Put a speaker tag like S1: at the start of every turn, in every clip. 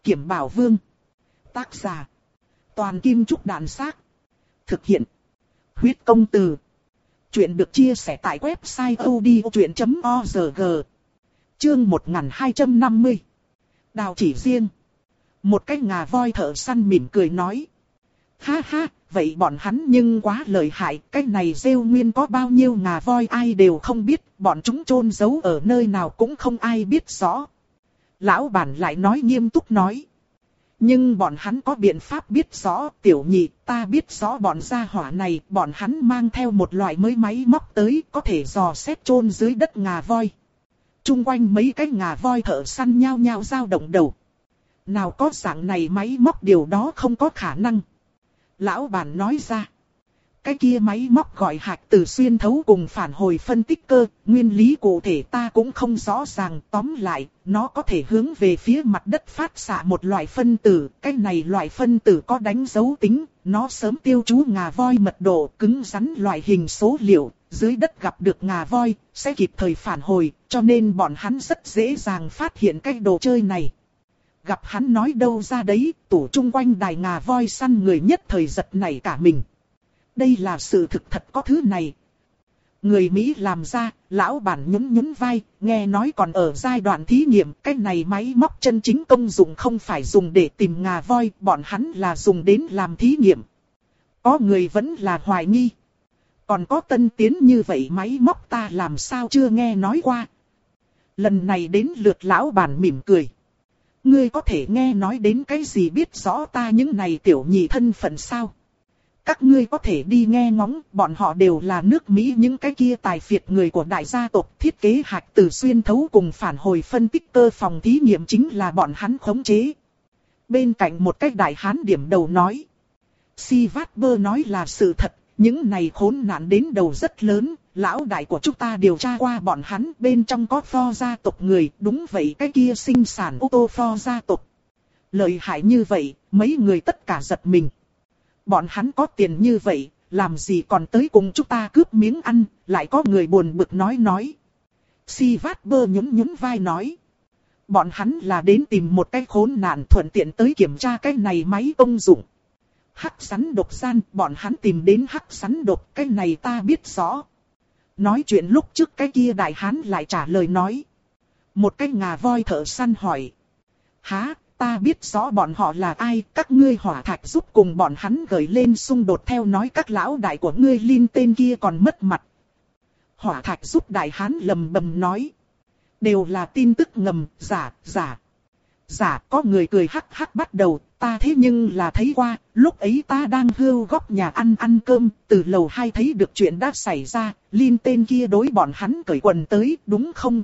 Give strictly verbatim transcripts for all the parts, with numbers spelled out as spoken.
S1: Kiểm Bảo Vương. Tác giả. Toàn Kim Trúc Đàn Xác. Thực hiện. Huyết Công Từ. Chuyện được chia sẻ tại website odchuyện chấm org. Chương một nghìn hai trăm năm mươi. Đào chỉ riêng. Một cái ngà voi thợ săn mỉm cười nói. Ha ha, vậy bọn hắn nhưng quá lợi hại, cái này rêu nguyên có bao nhiêu ngà voi ai đều không biết, bọn chúng chôn giấu ở nơi nào cũng không ai biết rõ. Lão bản lại nói nghiêm túc nói. Nhưng bọn hắn có biện pháp biết rõ, tiểu nhị, ta biết rõ bọn gia hỏa này, bọn hắn mang theo một loại mới máy móc tới, có thể dò xét chôn dưới đất ngà voi. Trung quanh mấy cái ngà voi thợ săn nhao nhao dao động đầu. Nào có dạng này máy móc điều đó không có khả năng. Lão bản nói ra. Cái kia máy móc gọi hạch từ xuyên thấu cùng phản hồi phân tích cơ, nguyên lý cụ thể ta cũng không rõ ràng, tóm lại, nó có thể hướng về phía mặt đất phát xạ một loại phân tử, cái này loại phân tử có đánh dấu tính, nó sớm tiêu trú ngà voi mật độ, cứng rắn loại hình số liệu, dưới đất gặp được ngà voi, sẽ kịp thời phản hồi, cho nên bọn hắn rất dễ dàng phát hiện cái đồ chơi này. Gặp hắn nói đâu ra đấy, tủ chung quanh đài ngà voi săn người nhất thời giật nảy cả mình. Đây là sự thực thật có thứ này. Người Mỹ làm ra, lão bản nhún nhún vai, nghe nói còn ở giai đoạn thí nghiệm, cái này máy móc chân chính công dụng không phải dùng để tìm ngà voi, bọn hắn là dùng đến làm thí nghiệm. Có người vẫn là hoài nghi. Còn có tân tiến như vậy máy móc ta làm sao chưa nghe nói qua. Lần này đến lượt lão bản mỉm cười. Ngươi có thể nghe nói đến cái gì biết rõ ta những này tiểu nhị thân phận sao? Các ngươi có thể đi nghe ngóng, bọn họ đều là nước Mỹ những cái kia tài phiệt người của đại gia tộc thiết kế hạch từ xuyên thấu cùng phản hồi phân tích cơ phòng thí nghiệm chính là bọn hắn khống chế. Bên cạnh một cái đại hán điểm đầu nói. Sivatber nói là sự thật, những này khốn nạn đến đầu rất lớn, lão đại của chúng ta điều tra qua bọn hắn bên trong có Ford gia tộc người, đúng vậy cái kia sinh sản ô tô Ford gia tộc. Lợi hại như vậy, mấy người tất cả giật mình. Bọn hắn có tiền như vậy, làm gì còn tới cùng chúng ta cướp miếng ăn, lại có người buồn bực nói nói. Sivatber nhún nhún vai nói. Bọn hắn là đến tìm một cái khốn nạn thuận tiện tới kiểm tra cái này máy công dụng. Hắc rắn độc gian, bọn hắn tìm đến hắc rắn độc, cái này ta biết rõ. Nói chuyện lúc trước cái kia đại hán lại trả lời nói. Một cái ngà voi thợ săn hỏi. Hả? Ta biết rõ bọn họ là ai, các ngươi hỏa thạch giúp cùng bọn hắn gửi lên xung đột theo nói các lão đại của ngươi Linh tên kia còn mất mặt. Hỏa thạch giúp đại hán lầm bầm nói. Đều là tin tức ngầm, giả, giả. Giả, có người cười hắc hắc bắt đầu, ta thế nhưng là thấy qua, lúc ấy ta đang hưu góc nhà ăn ăn cơm, từ lầu hai thấy được chuyện đã xảy ra, Linh tên kia đối bọn hắn cởi quần tới, đúng không?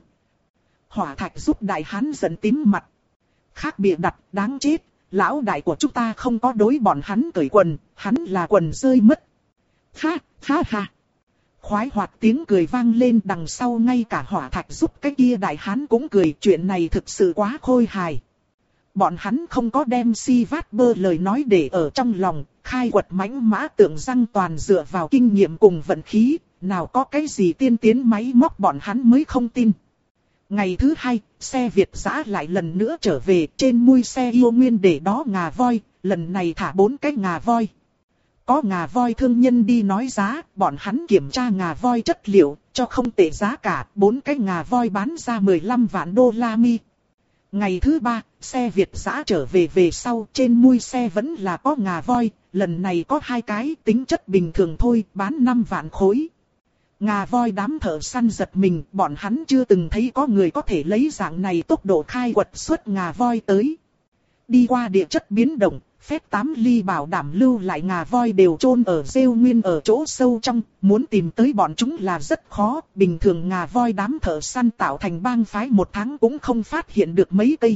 S1: Hỏa thạch giúp đại hán giận tím mặt. Khác bịa đặt, đáng chết, lão đại của chúng ta không có đối bọn hắn cởi quần, hắn là quần rơi mất. Ha, ha ha. Khoái hoạt tiếng cười vang lên đằng sau ngay cả hỏa thạch giúp cái kia đại hán cũng cười, chuyện này thực sự quá khôi hài. Bọn hắn không có đem Sivatber lời nói để ở trong lòng, khai quật mãnh mã tưởng rằng toàn dựa vào kinh nghiệm cùng vận khí, nào có cái gì tiên tiến máy móc bọn hắn mới không tin. Ngày thứ hai, xe Việt giã lại lần nữa trở về, trên mui xe yêu nguyên để đó ngà voi, lần này thả bốn cái ngà voi. Có ngà voi thương nhân đi nói giá, bọn hắn kiểm tra ngà voi chất liệu, cho không tệ giá cả, bốn cái ngà voi bán ra mười lăm vạn đô la mi. Ngày thứ ba, xe Việt giã trở về về sau, trên mui xe vẫn là có ngà voi, lần này có hai cái, tính chất bình thường thôi, bán năm vạn khối. Ngà voi đám thợ săn giật mình, bọn hắn chưa từng thấy có người có thể lấy dạng này tốc độ khai quật xuất ngà voi tới. Đi qua địa chất biến động, phép tám ly bảo đảm lưu lại ngà voi đều chôn ở rêu nguyên ở chỗ sâu trong, muốn tìm tới bọn chúng là rất khó, bình thường ngà voi đám thợ săn tạo thành bang phái một tháng cũng không phát hiện được mấy cây.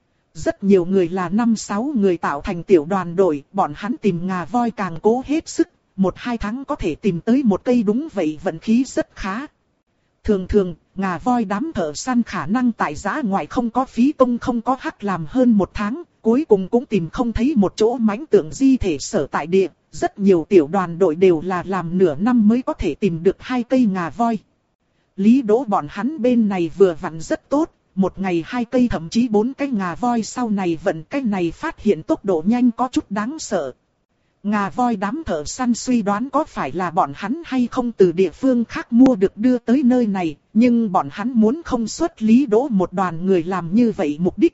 S1: Rất nhiều người là năm sáu người tạo thành tiểu đoàn đội, bọn hắn tìm ngà voi càng cố hết sức. Một hai tháng có thể tìm tới một cây, đúng vậy vận khí rất khá. Thường thường, ngà voi đám thợ săn khả năng tại giã ngoại không có phí công không có hắc làm hơn một tháng, cuối cùng cũng tìm không thấy một chỗ mãnh tượng di thể sở tại địa. Rất nhiều tiểu đoàn đội đều là làm nửa năm mới có thể tìm được hai cây ngà voi. Lý đỗ bọn hắn bên này vừa vặn rất tốt, một ngày hai cây thậm chí bốn cái ngà voi sau này vận cái này phát hiện tốc độ nhanh có chút đáng sợ. Ngà voi đám thợ săn suy đoán có phải là bọn hắn hay không từ địa phương khác mua được đưa tới nơi này, nhưng bọn hắn muốn không xuất Lý Đỗ một đoàn người làm như vậy mục đích.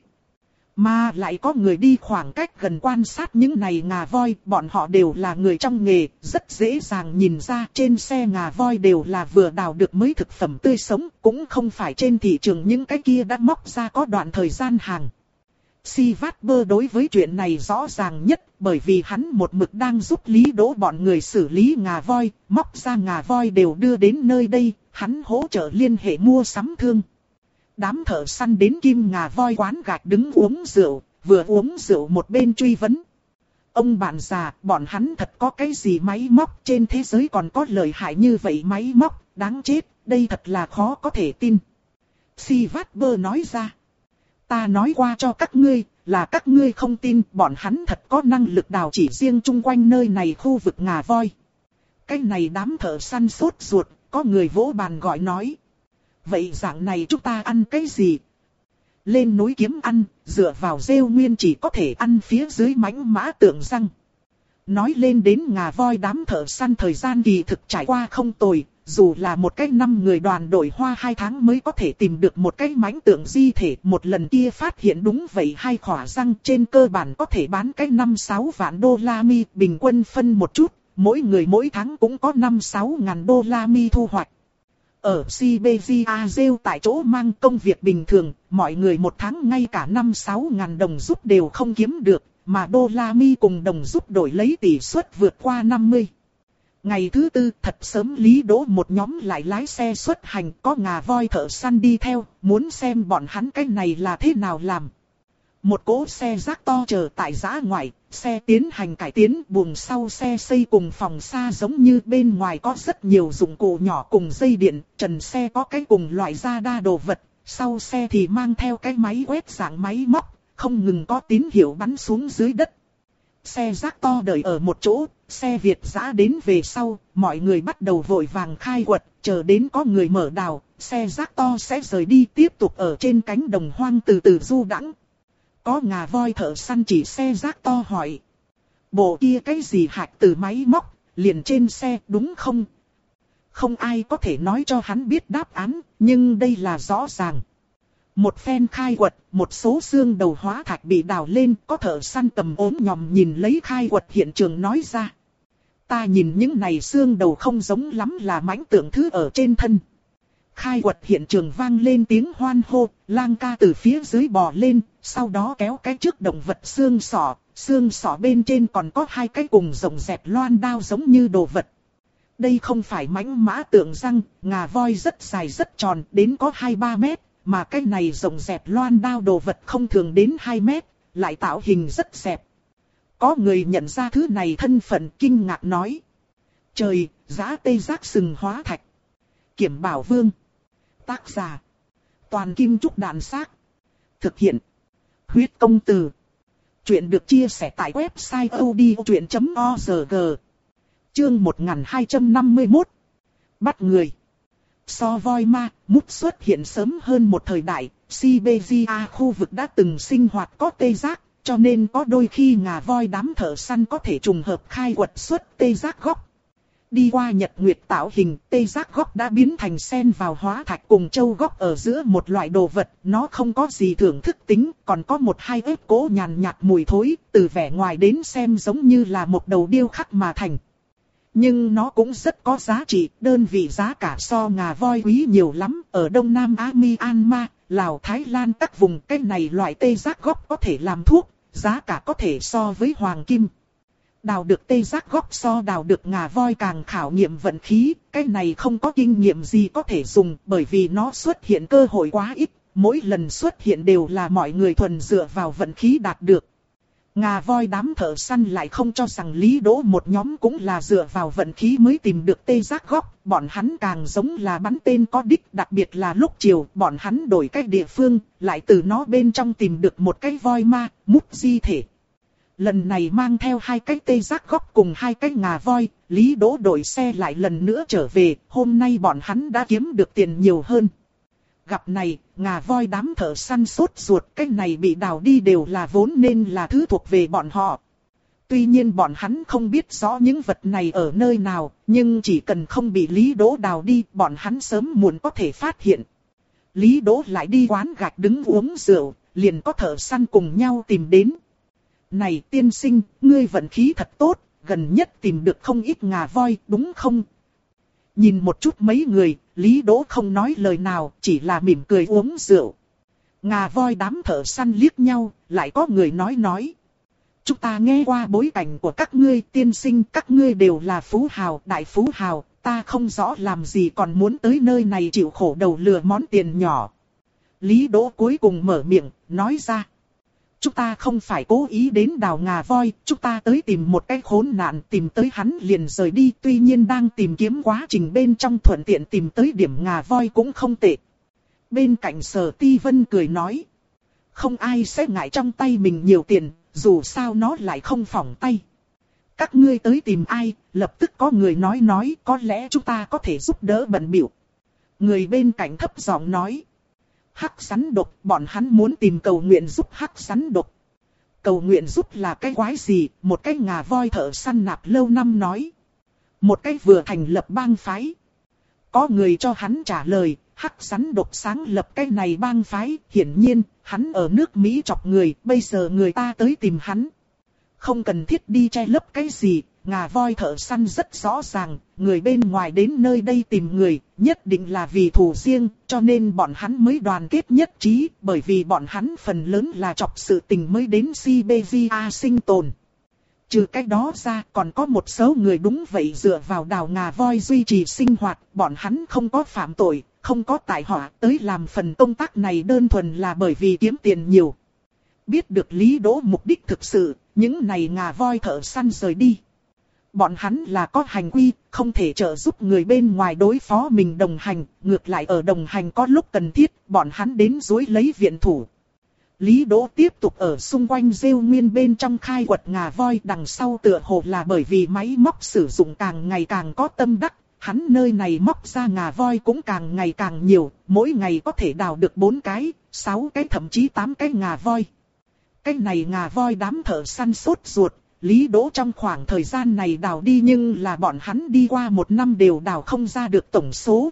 S1: Mà lại có người đi khoảng cách gần quan sát những này ngà voi, bọn họ đều là người trong nghề, rất dễ dàng nhìn ra trên xe ngà voi đều là vừa đào được mới thực phẩm tươi sống, cũng không phải trên thị trường những cái kia đã móc ra có đoạn thời gian hàng. Silverberg đối với chuyện này rõ ràng nhất, bởi vì hắn một mực đang giúp Lý Đỗ bọn người xử lý ngà voi, móc ra ngà voi đều đưa đến nơi đây, hắn hỗ trợ liên hệ mua sắm thương. Đám thợ săn đến Kim Ngà Voi quán gạch đứng uống rượu, vừa uống rượu một bên truy vấn. Ông bạn già, bọn hắn thật có cái gì máy móc, trên thế giới còn có lợi hại như vậy máy móc, đáng chết, đây thật là khó có thể tin. Silverberg nói ra. Ta nói qua cho các ngươi, là các ngươi không tin, bọn hắn thật có năng lực đào chỉ riêng chung quanh nơi này khu vực ngà voi. Cái này đám thợ săn sốt ruột, có người vỗ bàn gọi nói. Vậy dạng này chúng ta ăn cái gì? Lên núi kiếm ăn, dựa vào rêu nguyên chỉ có thể ăn phía dưới mãnh mã tượng răng. Nói lên đến ngà voi đám thợ săn thời gian kỳ thực trải qua không tồi, dù là một cái năm người đoàn đội hoa hai tháng mới có thể tìm được một cái mãnh tượng di thể, một lần kia phát hiện đúng vậy hai khỏa răng trên cơ bản có thể bán cái năm sáu vạn đô la mi, bình quân phân một chút, mỗi người mỗi tháng cũng có năm sáu ngàn đô la mi thu hoạch. Ở Siberia rêu tại chỗ mang công việc bình thường, mọi người một tháng ngay cả năm sáu ngàn đồng giúp đều không kiếm được, mà đô la mi cùng đồng giúp đổi lấy tỷ suất vượt qua năm mươi. Ngày thứ tư thật sớm Lý Đỗ một nhóm lại lái xe xuất hành, có ngà voi thợ săn đi theo, muốn xem bọn hắn cái này là thế nào làm. Một cỗ xe rác to chờ tại giã ngoại, xe tiến hành cải tiến, buồng sau xe xây cùng phòng xa giống như bên ngoài có rất nhiều dụng cụ nhỏ cùng dây điện, trần xe có cái cùng loại da đa đồ vật, sau xe thì mang theo cái máy quét dạng máy móc, không ngừng có tín hiệu bắn xuống dưới đất. Xe rác to đợi ở một chỗ, xe Việt dã đến về sau, mọi người bắt đầu vội vàng khai quật, chờ đến có người mở đào, xe rác to sẽ rời đi tiếp tục ở trên cánh đồng hoang từ từ du đãng. Có ngà voi thợ săn chỉ xe rác to hỏi. Bộ kia cái gì hạch từ máy móc, liền trên xe đúng không? Không ai có thể nói cho hắn biết đáp án, nhưng đây là rõ ràng. Một phen khai quật, một số xương đầu hóa thạch bị đào lên, có thợ săn cầm ốm nhòm nhìn lấy khai quật hiện trường nói ra. Ta nhìn những này xương đầu không giống lắm là mãnh tượng thứ ở trên thân. Khai quật hiện trường vang lên tiếng hoan hô, lang ca từ phía dưới bò lên, sau đó kéo cái trước động vật xương sọ, xương sọ bên trên còn có hai cái cùng rộng dẹp loan đao giống như đồ vật. Đây không phải mãnh mã tượng răng, ngà voi rất dài rất tròn, đến có hai ba mét, mà cái này rộng dẹp loan đao đồ vật không thường đến hai mét, lại tạo hình rất dẹp. Có người nhận ra thứ này thân phận kinh ngạc nói. Trời, giá tê giác sừng hóa thạch. Kiểm Bảo Vương. Tác giả. Toàn Kim Trúc Đàn Xác. Thực hiện. Huyết Công Từ. Chuyện được chia sẻ tại website odchuyện chấm org. Chương một nghìn hai trăm năm mươi mốt. Bắt người. So voi ma, mút xuất hiện sớm hơn một thời đại, Siberia khu vực đã từng sinh hoạt có tê giác, cho nên có đôi khi ngà voi đám thợ săn có thể trùng hợp khai quật xuất tê giác góc. Đi qua nhật nguyệt tạo hình, tê giác góc đã biến thành sen vào hóa thạch cùng châu góc ở giữa một loại đồ vật, nó không có gì thưởng thức tính, còn có một hai ếp cố nhàn nhạt mùi thối, từ vẻ ngoài đến xem giống như là một đầu điêu khắc mà thành. Nhưng nó cũng rất có giá trị, đơn vị giá cả so ngà voi quý nhiều lắm, ở Đông Nam Á Myanmar, Lào, Thái Lan các vùng cái này loại tê giác góc có thể làm thuốc, giá cả có thể so với hoàng kim. Đào được tê giác góc so đào được ngà voi càng khảo nghiệm vận khí, cái này không có kinh nghiệm gì có thể dùng bởi vì nó xuất hiện cơ hội quá ít, mỗi lần xuất hiện đều là mọi người thuần dựa vào vận khí đạt được. Ngà voi đám thợ săn lại không cho rằng Lý Đỗ một nhóm cũng là dựa vào vận khí mới tìm được tê giác góc, bọn hắn càng giống là bắn tên có đích, đặc biệt là lúc chiều, bọn hắn đổi cách địa phương, lại từ nó bên trong tìm được một cái voi ma, mút di thể. Lần này mang theo hai cái tê giác góc cùng hai cái ngà voi, Lý Đỗ đổi xe lại lần nữa trở về, hôm nay bọn hắn đã kiếm được tiền nhiều hơn. gặp này, ngà voi đám thợ săn sốt ruột, cái này bị đào đi đều là vốn nên là thứ thuộc về bọn họ. Tuy nhiên bọn hắn không biết rõ những vật này ở nơi nào, nhưng chỉ cần không bị Lý Đỗ đào đi, bọn hắn sớm muộn có thể phát hiện. Lý Đỗ lại đi quán gạch đứng uống rượu, liền có thợ săn cùng nhau tìm đến. Này tiên sinh, ngươi vận khí thật tốt, gần nhất tìm được không ít ngà voi, đúng không? Nhìn một chút mấy người, Lý Đỗ không nói lời nào, chỉ là mỉm cười uống rượu. Ngà voi đám thợ săn liếc nhau, lại có người nói nói. Chúng ta nghe qua bối cảnh của các ngươi, tiên sinh, các ngươi đều là phú hào, đại phú hào, ta không rõ làm gì còn muốn tới nơi này chịu khổ đầu lừa món tiền nhỏ. Lý Đỗ cuối cùng mở miệng, nói ra. Chúng ta không phải cố ý đến đào ngà voi, chúng ta tới tìm một cái khốn nạn, tìm tới hắn liền rời đi, tuy nhiên đang tìm kiếm quá trình bên trong thuận tiện tìm tới điểm ngà voi cũng không tệ. Bên cạnh Sở Ti Vân cười nói. Không ai sẽ ngại trong tay mình nhiều tiền, dù sao nó lại không phỏng tay. Các ngươi tới tìm ai, lập tức có người nói nói, có lẽ chúng ta có thể giúp đỡ bận bịu. Người bên cạnh thấp giọng nói. Hắc rắn độc, bọn hắn muốn tìm cầu nguyện giúp hắc rắn độc. Cầu nguyện giúp là cái quái gì? Một cái ngà voi thợ săn nạp lâu năm nói. Một cái vừa thành lập bang phái. Có người cho hắn trả lời, hắc rắn độc sáng lập cái này bang phái. Hiển nhiên, hắn ở nước Mỹ chọc người, bây giờ người ta tới tìm hắn. Không cần thiết đi che lấp cái gì, ngà voi thợ săn rất rõ ràng, người bên ngoài đến nơi đây tìm người, nhất định là vì thù riêng, cho nên bọn hắn mới đoàn kết nhất trí, bởi vì bọn hắn phần lớn là chọc sự tình mới đến Siberia sinh tồn. Trừ cái đó ra, còn có một số người đúng vậy dựa vào đào ngà voi duy trì sinh hoạt, bọn hắn không có phạm tội, không có tai họa, tới làm phần công tác này đơn thuần là bởi vì kiếm tiền nhiều. Biết được Lý Đỗ mục đích thực sự, những này ngà voi thợ săn rời đi. Bọn hắn là có hành quy, không thể trợ giúp người bên ngoài đối phó mình đồng hành, ngược lại ở đồng hành có lúc cần thiết, bọn hắn đến dối lấy viện thủ. Lý Đỗ tiếp tục ở xung quanh rêu nguyên bên trong khai quật ngà voi, đằng sau tựa hồ là bởi vì máy móc sử dụng càng ngày càng có tâm đắc, hắn nơi này móc ra ngà voi cũng càng ngày càng nhiều, mỗi ngày có thể đào được bốn cái, sáu cái thậm chí tám cái ngà voi. Cái này ngà voi đám thợ săn sốt ruột, Lý Đỗ trong khoảng thời gian này đào đi nhưng là bọn hắn đi qua một năm đều đào không ra được tổng số.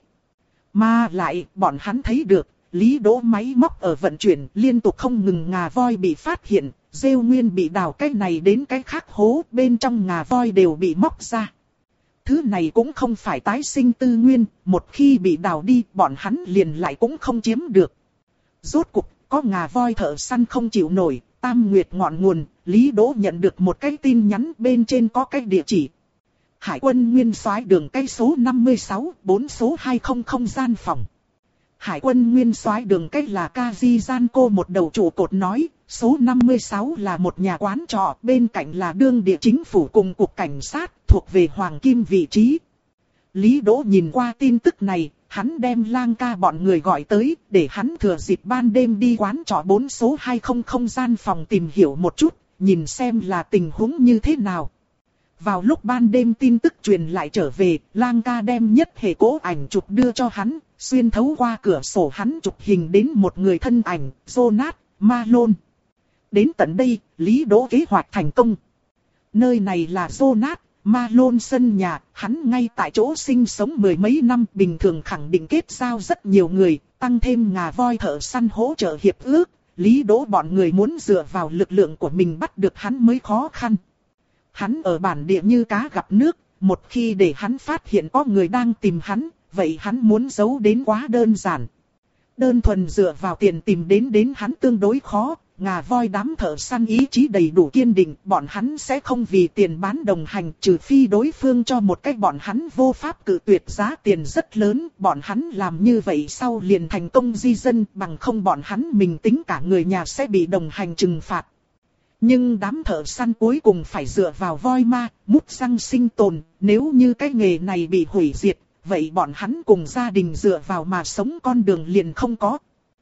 S1: Mà lại, bọn hắn thấy được, Lý Đỗ máy móc ở vận chuyển liên tục không ngừng ngà voi bị phát hiện, rêu nguyên bị đào cái này đến cái khác hố, bên trong ngà voi đều bị móc ra. Thứ này cũng không phải tái sinh tư nguyên, một khi bị đào đi, bọn hắn liền lại cũng không chiếm được. Rốt cục, có ngà voi thợ săn không chịu nổi, Tam Nguyệt ngọn nguồn, Lý Đỗ nhận được một cái tin nhắn bên trên có cái địa chỉ. Hải quân nguyên soái đường cây số năm mươi sáu, bốn số hai trăm gian phòng. Hải quân nguyên soái đường cây là Kaji Zanko một đầu trụ cột nói, số năm mươi sáu là một nhà quán trọ, bên cạnh là đương địa chính phủ cùng cục cảnh sát, thuộc về Hoàng Kim vị trí. Lý Đỗ nhìn qua tin tức này, hắn đem Lang ca bọn người gọi tới, để hắn thừa dịp ban đêm đi quán trọ bốn số hai trăm gian phòng tìm hiểu một chút, nhìn xem là tình huống như thế nào. Vào lúc ban đêm tin tức truyền lại trở về, Lang ca đem nhất hệ cố ảnh chụp đưa cho hắn, xuyên thấu qua cửa sổ hắn chụp hình đến một người thân ảnh, Jonas, Malone. Đến tận đây, Lý Đỗ kế hoạch thành công. Nơi này là Jonas, Malone sân nhà, hắn ngay tại chỗ sinh sống mười mấy năm, bình thường khẳng định kết giao rất nhiều người, tăng thêm ngà voi thợ săn hỗ trợ hiệp ước, Lý Đỗ bọn người muốn dựa vào lực lượng của mình bắt được hắn mới khó khăn. Hắn ở bản địa như cá gặp nước, một khi để hắn phát hiện có người đang tìm hắn, vậy hắn muốn giấu đến quá đơn giản. Đơn thuần dựa vào tiền tìm đến đến hắn tương đối khó, ngà voi đám thợ săn ý chí đầy đủ kiên định, bọn hắn sẽ không vì tiền bán đồng hành, trừ phi đối phương cho một cách bọn hắn vô pháp cự tuyệt giá tiền rất lớn, bọn hắn làm như vậy sau liền thành công di dân, bằng không bọn hắn mình tính cả người nhà sẽ bị đồng hành trừng phạt. Nhưng đám thợ săn cuối cùng phải dựa vào voi ma, mút răng sinh tồn, nếu như cái nghề này bị hủy diệt, vậy bọn hắn cùng gia đình dựa vào mà sống con đường liền không có.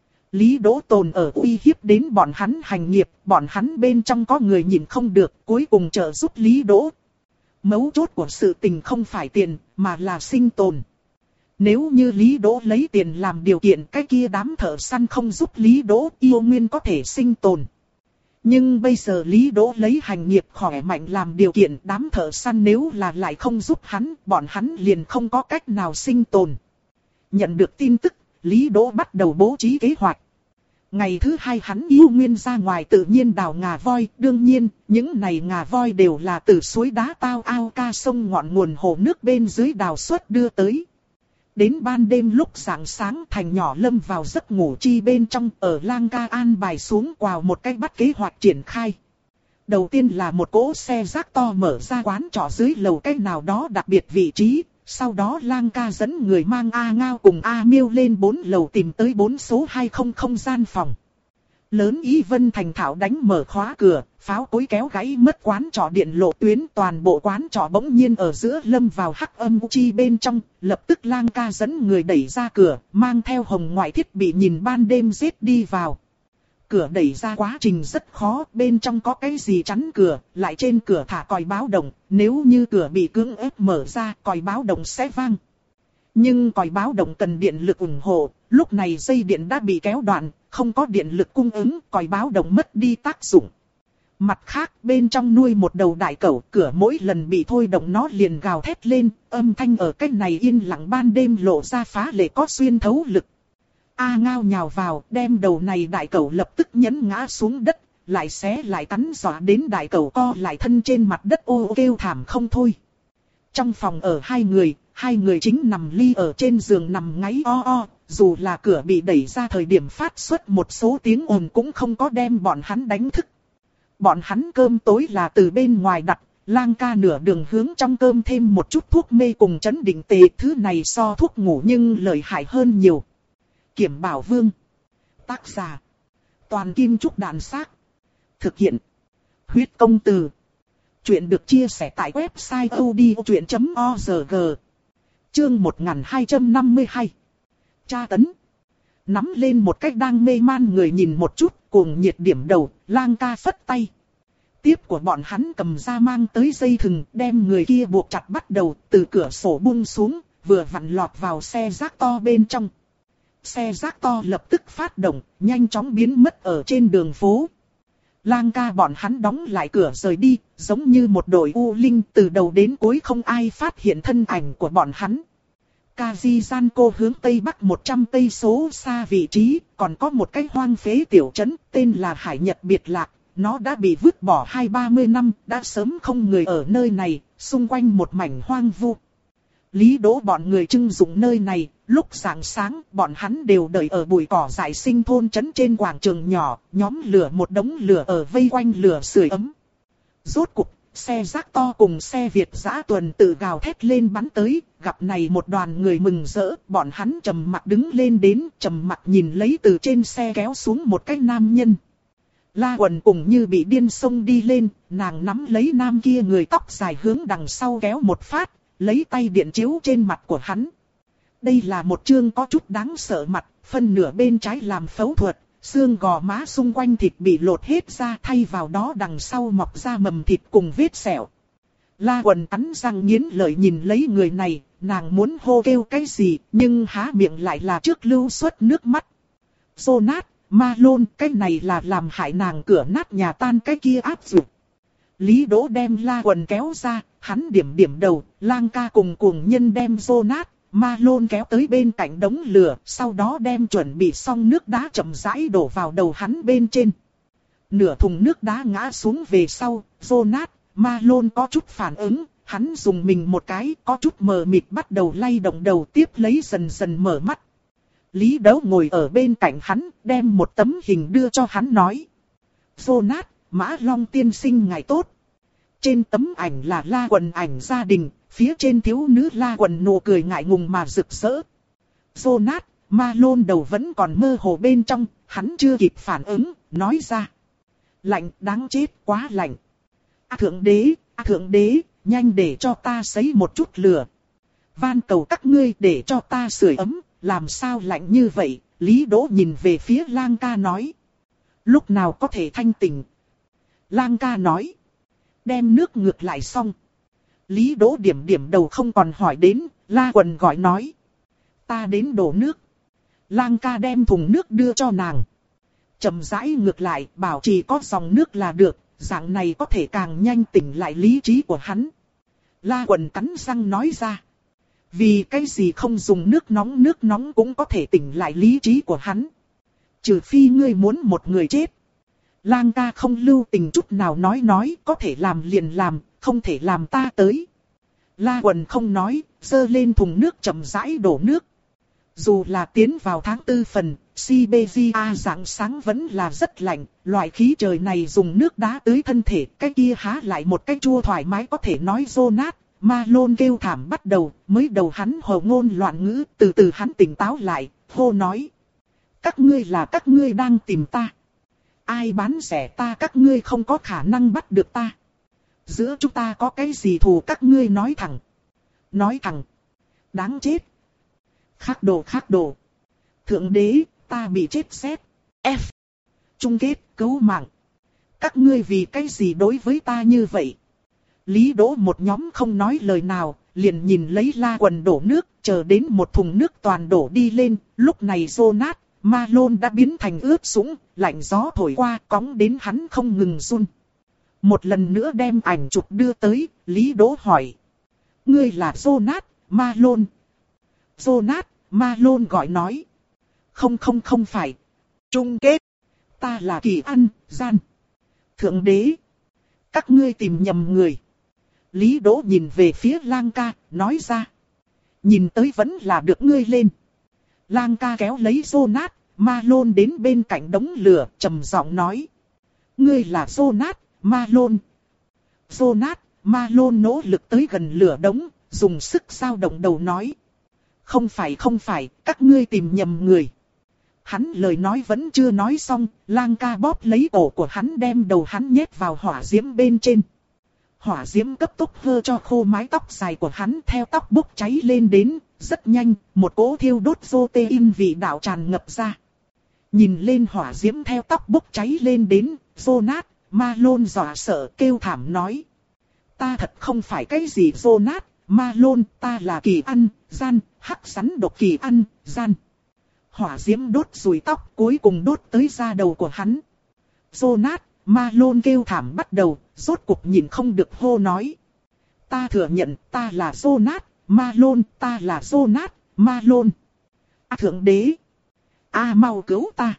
S1: Lý Đỗ tồn ở uy hiếp đến bọn hắn hành nghiệp, bọn hắn bên trong có người nhìn không được, cuối cùng trợ giúp Lý Đỗ. Mấu chốt của sự tình không phải tiền, mà là sinh tồn. Nếu như Lý Đỗ lấy tiền làm điều kiện, cái kia đám thợ săn không giúp Lý Đỗ, yêu nguyên có thể sinh tồn. Nhưng bây giờ Lý Đỗ lấy hành nghiệp khỏe mạnh làm điều kiện, đám thợ săn nếu là lại không giúp hắn, bọn hắn liền không có cách nào sinh tồn. Nhận được tin tức, Lý Đỗ bắt đầu bố trí kế hoạch. Ngày thứ hai hắn yêu nguyên ra ngoài tự nhiên đào ngà voi, đương nhiên, những này ngà voi đều là từ suối đá tao ao ca sông ngọn nguồn hồ nước bên dưới đào xuất đưa tới. Đến ban đêm lúc sáng sáng Thành nhỏ lâm vào giấc ngủ chi bên trong, ở Lang Ca an bài xuống quào một cách bắt kế hoạch triển khai. Đầu tiên là một cỗ xe rác to mở ra quán trọ dưới lầu cách nào đó đặc biệt vị trí, sau đó Lang Ca dẫn người mang A Ngao cùng A Miêu lên bốn lầu tìm tới bốn số hai trăm gian phòng. Lớn Y Vân thành thạo đánh mở khóa cửa, pháo cối kéo gãy mất quán trọ điện lộ tuyến, toàn bộ quán trọ bỗng nhiên ở giữa lâm vào hắc âm chi bên trong, lập tức Lang Ca dẫn người đẩy ra cửa, mang theo hồng ngoại thiết bị nhìn ban đêm giết đi vào. Cửa đẩy ra quá trình rất khó, bên trong có cái gì chắn cửa, lại trên cửa thả còi báo động, nếu như cửa bị cưỡng ép mở ra, còi báo động sẽ vang. Nhưng còi báo động cần điện lực ủng hộ, lúc này dây điện đã bị kéo đoạn, không có điện lực cung ứng, còi báo động mất đi tác dụng. Mặt khác, bên trong nuôi một đầu đại cẩu, cửa mỗi lần bị thôi động nó liền gào thét lên, âm thanh ở cách này yên lặng ban đêm lộ ra phá lệ có xuyên thấu lực. A Ngao nhào vào, đem đầu này đại cẩu lập tức nhấn ngã xuống đất, lại xé lại cắn dọa đến đại cẩu co lại thân trên mặt đất ô kêu thảm không thôi. Trong phòng ở hai người, hai người chính nằm ly ở trên giường nằm ngáy o o, dù là cửa bị đẩy ra thời điểm phát xuất một số tiếng ồn cũng không có đem bọn hắn đánh thức. Bọn hắn cơm tối là từ bên ngoài đặt, Lang Ca nửa đường hướng trong cơm thêm một chút thuốc mê cùng chấn định tề, thứ này so thuốc ngủ nhưng lợi hại hơn nhiều. Kiểm Bảo Vương. Tác giả. Toàn Kim Trúc Đàn Xác. Thực hiện. Huyết Công Từ. Chuyện được chia sẻ tại website odchuyện chấm org. Chương một nghìn hai trăm năm mươi hai. Tra tấn. Nắm lên một cách đang mê man người nhìn một chút, cuồng nhiệt điểm đầu, Lang Ca phất tay. Tiếp của bọn hắn cầm ra mang tới dây thừng, đem người kia buộc chặt bắt đầu, từ cửa sổ buông xuống, vừa vặn lọt vào xe rác to bên trong. Xe rác to lập tức phát động, nhanh chóng biến mất ở trên đường phố. Lang Ca bọn hắn đóng lại cửa rời đi, giống như một đội u linh, từ đầu đến cuối không ai phát hiện thân ảnh của bọn hắn. Kajizanko hướng tây bắc một trăm cây số xa vị trí, còn có một cái hoang phế tiểu trấn, tên là Hải Nhật Biệt Lạc. Nó đã bị vứt bỏ hai ba mươi năm, đã sớm không người ở nơi này, xung quanh một mảnh hoang vu. Lý Đỗ bọn người trưng dụng nơi này, lúc sáng sáng, bọn hắn đều đợi ở bụi cỏ dại sinh thôn trấn trên quảng trường nhỏ, nhóm lửa một đống lửa ở vây quanh lửa sưởi ấm. Rốt cục, xe rác to cùng xe Việt dã tuần tự gào thét lên bắn tới, gặp này một đoàn người mừng rỡ, bọn hắn trầm mặc đứng lên đến, trầm mặc nhìn lấy từ trên xe kéo xuống một cái nam nhân. La Quần cùng như bị điên xông đi lên, nàng nắm lấy nam kia người tóc dài hướng đằng sau kéo một phát, lấy tay điện chiếu trên mặt của hắn. Đây là một chương có chút đáng sợ mặt, phân nửa bên trái làm phẫu thuật, xương gò má xung quanh thịt bị lột hết ra, thay vào đó đằng sau mọc ra mầm thịt cùng vết sẹo. La Quần cắn răng nghiến lợi nhìn lấy người này, nàng muốn hô kêu cái gì, nhưng há miệng lại là trước lưu xuất nước mắt. Jonas, Malone, cái này là làm hại nàng cửa nát nhà tan cái kia áp dụng. Lý Đỗ đem La Quần kéo ra, hắn điểm điểm đầu, Lang Ca cùng cuồng nhân đem Jonas, Malone kéo tới bên cạnh đống lửa, sau đó đem chuẩn bị xong nước đá chậm rãi đổ vào đầu hắn bên trên. Nửa thùng nước đá ngã xuống về sau, Jonas, Malone có chút phản ứng, hắn dùng mình một cái, có chút mờ mịt bắt đầu lay động đầu, tiếp lấy dần dần mở mắt. Lý Đỗ ngồi ở bên cạnh hắn, đem một tấm hình đưa cho hắn nói. Jonas, Mã Long tiên sinh ngày tốt. Trên tấm ảnh là La Quần ảnh gia đình, phía trên thiếu nữ La Quần nụ cười ngại ngùng mà rực rỡ. Jonas, Malone đầu vẫn còn mơ hồ bên trong, hắn chưa kịp phản ứng, nói ra. Lạnh, đáng chết, quá lạnh. À, thượng đế, à, thượng đế, nhanh để cho ta sấy một chút lửa. Van cầu các ngươi để cho ta sưởi ấm, làm sao lạnh như vậy? Lý Đỗ nhìn về phía Lang Ca nói. Lúc nào có thể thanh tỉnh? Lang Ca nói. Đem nước ngược lại xong. Lý Đỗ điểm điểm đầu không còn hỏi đến, La Quần gọi nói. Ta đến đổ nước. Lang ca đem thùng nước đưa cho nàng. Chậm rãi ngược lại, bảo chỉ có dòng nước là được, dạng này có thể càng nhanh tỉnh lại lý trí của hắn. La Quần cắn răng nói ra. Vì cái gì không dùng nước nóng, nước nóng cũng có thể tỉnh lại lý trí của hắn. Trừ phi ngươi muốn một người chết. Lang ca không lưu tình chút nào nói nói, có thể làm liền làm, không thể làm ta tới. La Quần không nói, giơ lên thùng nước chậm rãi đổ nước. Dù là tiến vào tháng tư phần, Siberia rạng sáng vẫn là rất lạnh, loại khí trời này dùng nước đá tưới thân thể, cái kia há lại một cái chua thoải mái có thể nói Jonas. Malone kêu thảm bắt đầu, mới đầu hắn hồ ngôn loạn ngữ, từ từ hắn tỉnh táo lại, hô nói. Các ngươi là các ngươi đang tìm ta. Ai bán rẻ ta, các ngươi không có khả năng bắt được ta. Giữa chúng ta có cái gì thù, các ngươi nói thẳng. Nói thẳng. Đáng chết. Khác đồ khác đồ. Thượng đế, ta bị chết xét. F. Chung kết, cứu mạng. Các ngươi vì cái gì đối với ta như vậy? Lý Đỗ một nhóm không nói lời nào, liền nhìn lấy La Quần đổ nước, chờ đến một thùng nước toàn đổ đi lên. Lúc này Jonas, Malone đã biến thành ướt sũng, lạnh gió thổi qua, cóng đến hắn không ngừng run. Một lần nữa đem ảnh chụp đưa tới, Lý Đỗ hỏi. Ngươi là Jonas, Malone. Jonas, Malone gọi nói. Không không không phải. Chung kết. Ta là Kỳ Ăn, Gian. Thượng đế. Các ngươi tìm nhầm người. Lý Đỗ nhìn về phía Lang ca, nói ra. Nhìn tới vẫn là được ngươi lên. Lang ca kéo lấy Jonas, Malone đến bên cạnh đống lửa, trầm giọng nói. Ngươi là Jonas, Malone. Jonas, Malone nỗ lực tới gần lửa đống, dùng sức dao động đầu nói. Không phải không phải, các ngươi tìm nhầm người. Hắn lời nói vẫn chưa nói xong, Lang ca bóp lấy cổ của hắn đem đầu hắn nhét vào hỏa diễm bên trên. Hỏa diễm cấp tốc hơ cho khô mái tóc dài của hắn, theo tóc bốc cháy lên đến, rất nhanh, một cỗ thiêu đốt protein vị đạo tràn ngập ra. Nhìn lên hỏa diễm theo tóc bốc cháy lên đến, Jonas, Malone dọa sợ kêu thảm nói. Ta thật không phải cái gì Jonas, Malone, ta là Kỳ Ăn, Gian, hắc rắn độc Kỳ Ăn, Gian. Hỏa diễm đốt rùi tóc cuối cùng đốt tới da đầu của hắn. Jonas, Malone kêu thảm bắt đầu, rốt cuộc nhìn không được hô nói. Ta thừa nhận ta là Jonas, Malone, ta là Jonas, Malone. À, thượng đế. A à, mau cứu ta.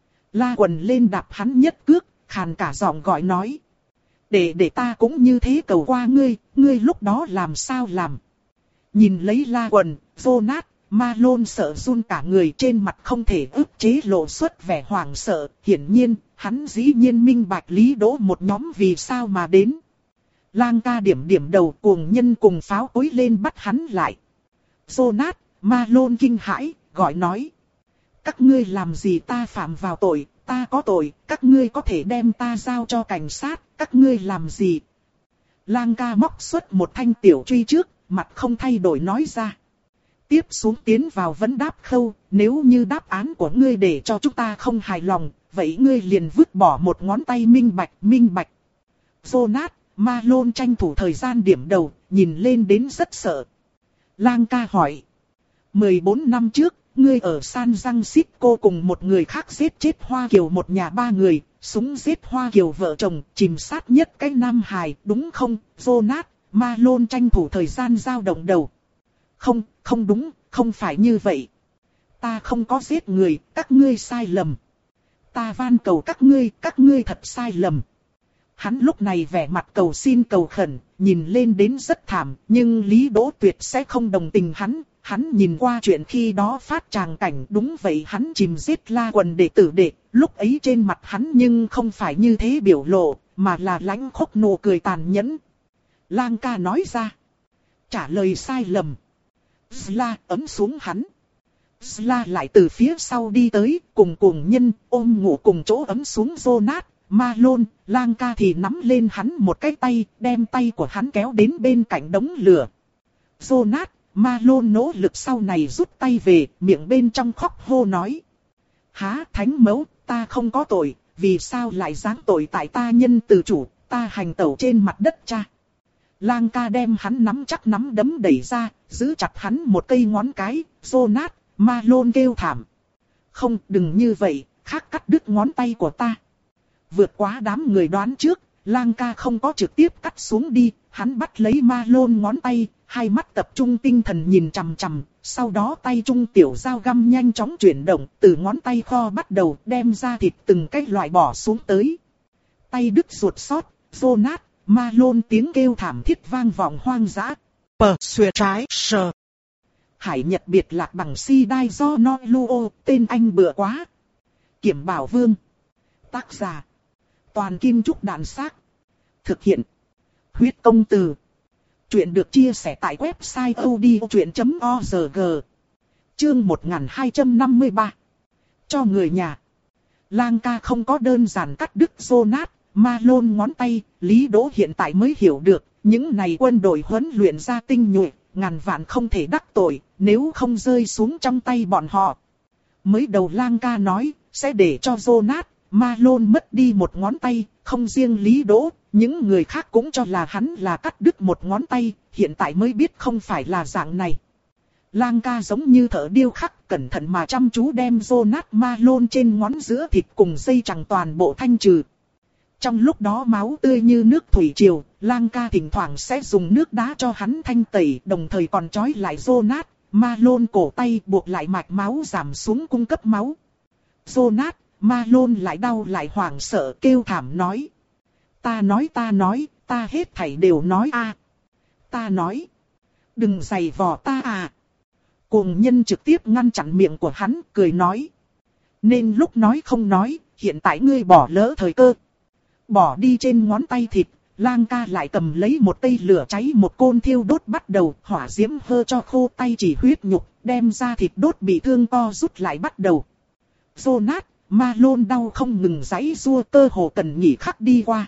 S1: La Quần lên đạp hắn nhất cước, khàn cả giọng gọi nói. Để để ta cũng như thế cầu qua ngươi, ngươi lúc đó làm sao làm. Nhìn lấy La Quần, Jonas, Malone sợ run cả người, trên mặt không thể ức chế lộ xuất vẻ hoảng sợ. Hiển nhiên, hắn dĩ nhiên minh bạch Lý Đỗ một nhóm vì sao mà đến. Lang ca điểm điểm đầu, cuồng nhân cùng pháo cối lên bắt hắn lại. Jonas, Malone kinh hãi, gọi nói. Các ngươi làm gì, ta phạm vào tội, ta có tội, các ngươi có thể đem ta giao cho cảnh sát, các ngươi làm gì. Lang ca móc xuất một thanh tiểu truy trước, mặt không thay đổi nói ra. Tiếp xuống tiến vào vấn đáp khâu, nếu như đáp án của ngươi để cho chúng ta không hài lòng, vậy ngươi liền vứt bỏ một ngón tay, minh bạch, minh bạch. Jonas, Malone tranh thủ thời gian điểm đầu, nhìn lên đến rất sợ. Lang ca hỏi. mười bốn năm trước, ngươi ở San Francisco cùng một người khác giết chết Hoa Kiều một nhà ba người, súng giết Hoa Kiều vợ chồng, chìm sát nhất cái nam hài, đúng không? Jonas, Malone tranh thủ thời gian dao động đầu. Không, không đúng, không phải như vậy. Ta không có giết người, các ngươi sai lầm. Ta van cầu các ngươi, các ngươi thật sai lầm. Hắn lúc này vẻ mặt cầu xin cầu khẩn, nhìn lên đến rất thảm, nhưng Lý Đỗ tuyệt sẽ không đồng tình hắn. Hắn nhìn qua chuyện khi đó phát tràng cảnh, đúng vậy, hắn chìm giết La Quần đệ tử đệ, lúc ấy trên mặt hắn nhưng không phải như thế biểu lộ, mà là lãnh khốc nụ cười tàn nhẫn. Lang ca nói ra. Trả lời sai lầm. Sla ấm xuống hắn. Sla lại từ phía sau đi tới, cùng cuồng nhân, ôm ngủ cùng chỗ ấm xuống Jonas, Malone. Lang ca thì nắm lên hắn một cái tay, đem tay của hắn kéo đến bên cạnh đống lửa. Jonas, Malone nỗ lực sau này rút tay về, miệng bên trong khóc hô nói. Há thánh mẫu, ta không có tội, vì sao lại giáng tội tại ta nhân từ chủ, ta hành tẩu trên mặt đất cha. Lang ca đem hắn nắm chắc nắm đấm đẩy ra, giữ chặt hắn một cây ngón cái, Jonas, Malone kêu thảm. Không, đừng như vậy, khác cắt đứt ngón tay của ta. Vượt quá đám người đoán trước, Lang ca không có trực tiếp cắt xuống đi, hắn bắt lấy Malone ngón tay, hai mắt tập trung tinh thần nhìn chằm chằm, sau đó tay trung tiểu dao găm nhanh chóng chuyển động, từ ngón tay kho bắt đầu đem ra thịt từng cái loại bỏ xuống tới. Tay đứt ruột sót, Jonas, Malone tiếng kêu thảm thiết vang vọng hoang dã. Pờ xuyệt trái sờ. Hải Nhật biệt lạc bằng si đai do no luo, tên anh bựa quá. Kiểm Bảo Vương. Tác giả. Toàn Kim Trúc Đạn Xác. Thực hiện. Huyết Công Từ. Chuyện được chia sẻ tại website odchuyện chấm org. Chương một nghìn hai trăm năm mươi ba. Cho người nhà. Lang ca không có đơn giản cắt đứt Jonas, Malone ngón tay, Lý Đỗ hiện tại mới hiểu được, những này quân đội huấn luyện ra tinh nhuệ, ngàn vạn không thể đắc tội, nếu không rơi xuống trong tay bọn họ. Mới đầu Lang ca nói, sẽ để cho Jonas, Malone mất đi một ngón tay, không riêng Lý Đỗ, những người khác cũng cho là hắn là cắt đứt một ngón tay, hiện tại mới biết không phải là dạng này. Lang ca giống như thợ điêu khắc, cẩn thận mà chăm chú đem Jonas, Malone trên ngón giữa thịt cùng dây chằng toàn bộ thanh trừ. Trong lúc đó máu tươi như nước thủy triều, Lang ca thỉnh thoảng sẽ dùng nước đá cho hắn thanh tẩy, đồng thời còn trói lại Jonas, Malone cổ tay buộc lại mạch máu giảm xuống cung cấp máu. Jonas, Malone lại đau lại hoảng sợ kêu thảm nói. Ta nói ta nói, ta hết thảy đều nói a. À. Ta nói. Đừng giày vò ta à. Cuồng nhân trực tiếp ngăn chặn miệng của hắn, cười nói. Nên lúc nói không nói, hiện tại ngươi bỏ lỡ thời cơ. Bỏ đi trên ngón tay thịt, Lang ca lại cầm lấy một cây lửa cháy một côn thiêu đốt bắt đầu, hỏa diễm hơ cho khô tay chỉ huyết nhục, đem ra thịt đốt bị thương co rút lại bắt đầu. Jonas, Malone đau không ngừng giãy giụa, cơ hồ cần nghỉ khắc đi qua.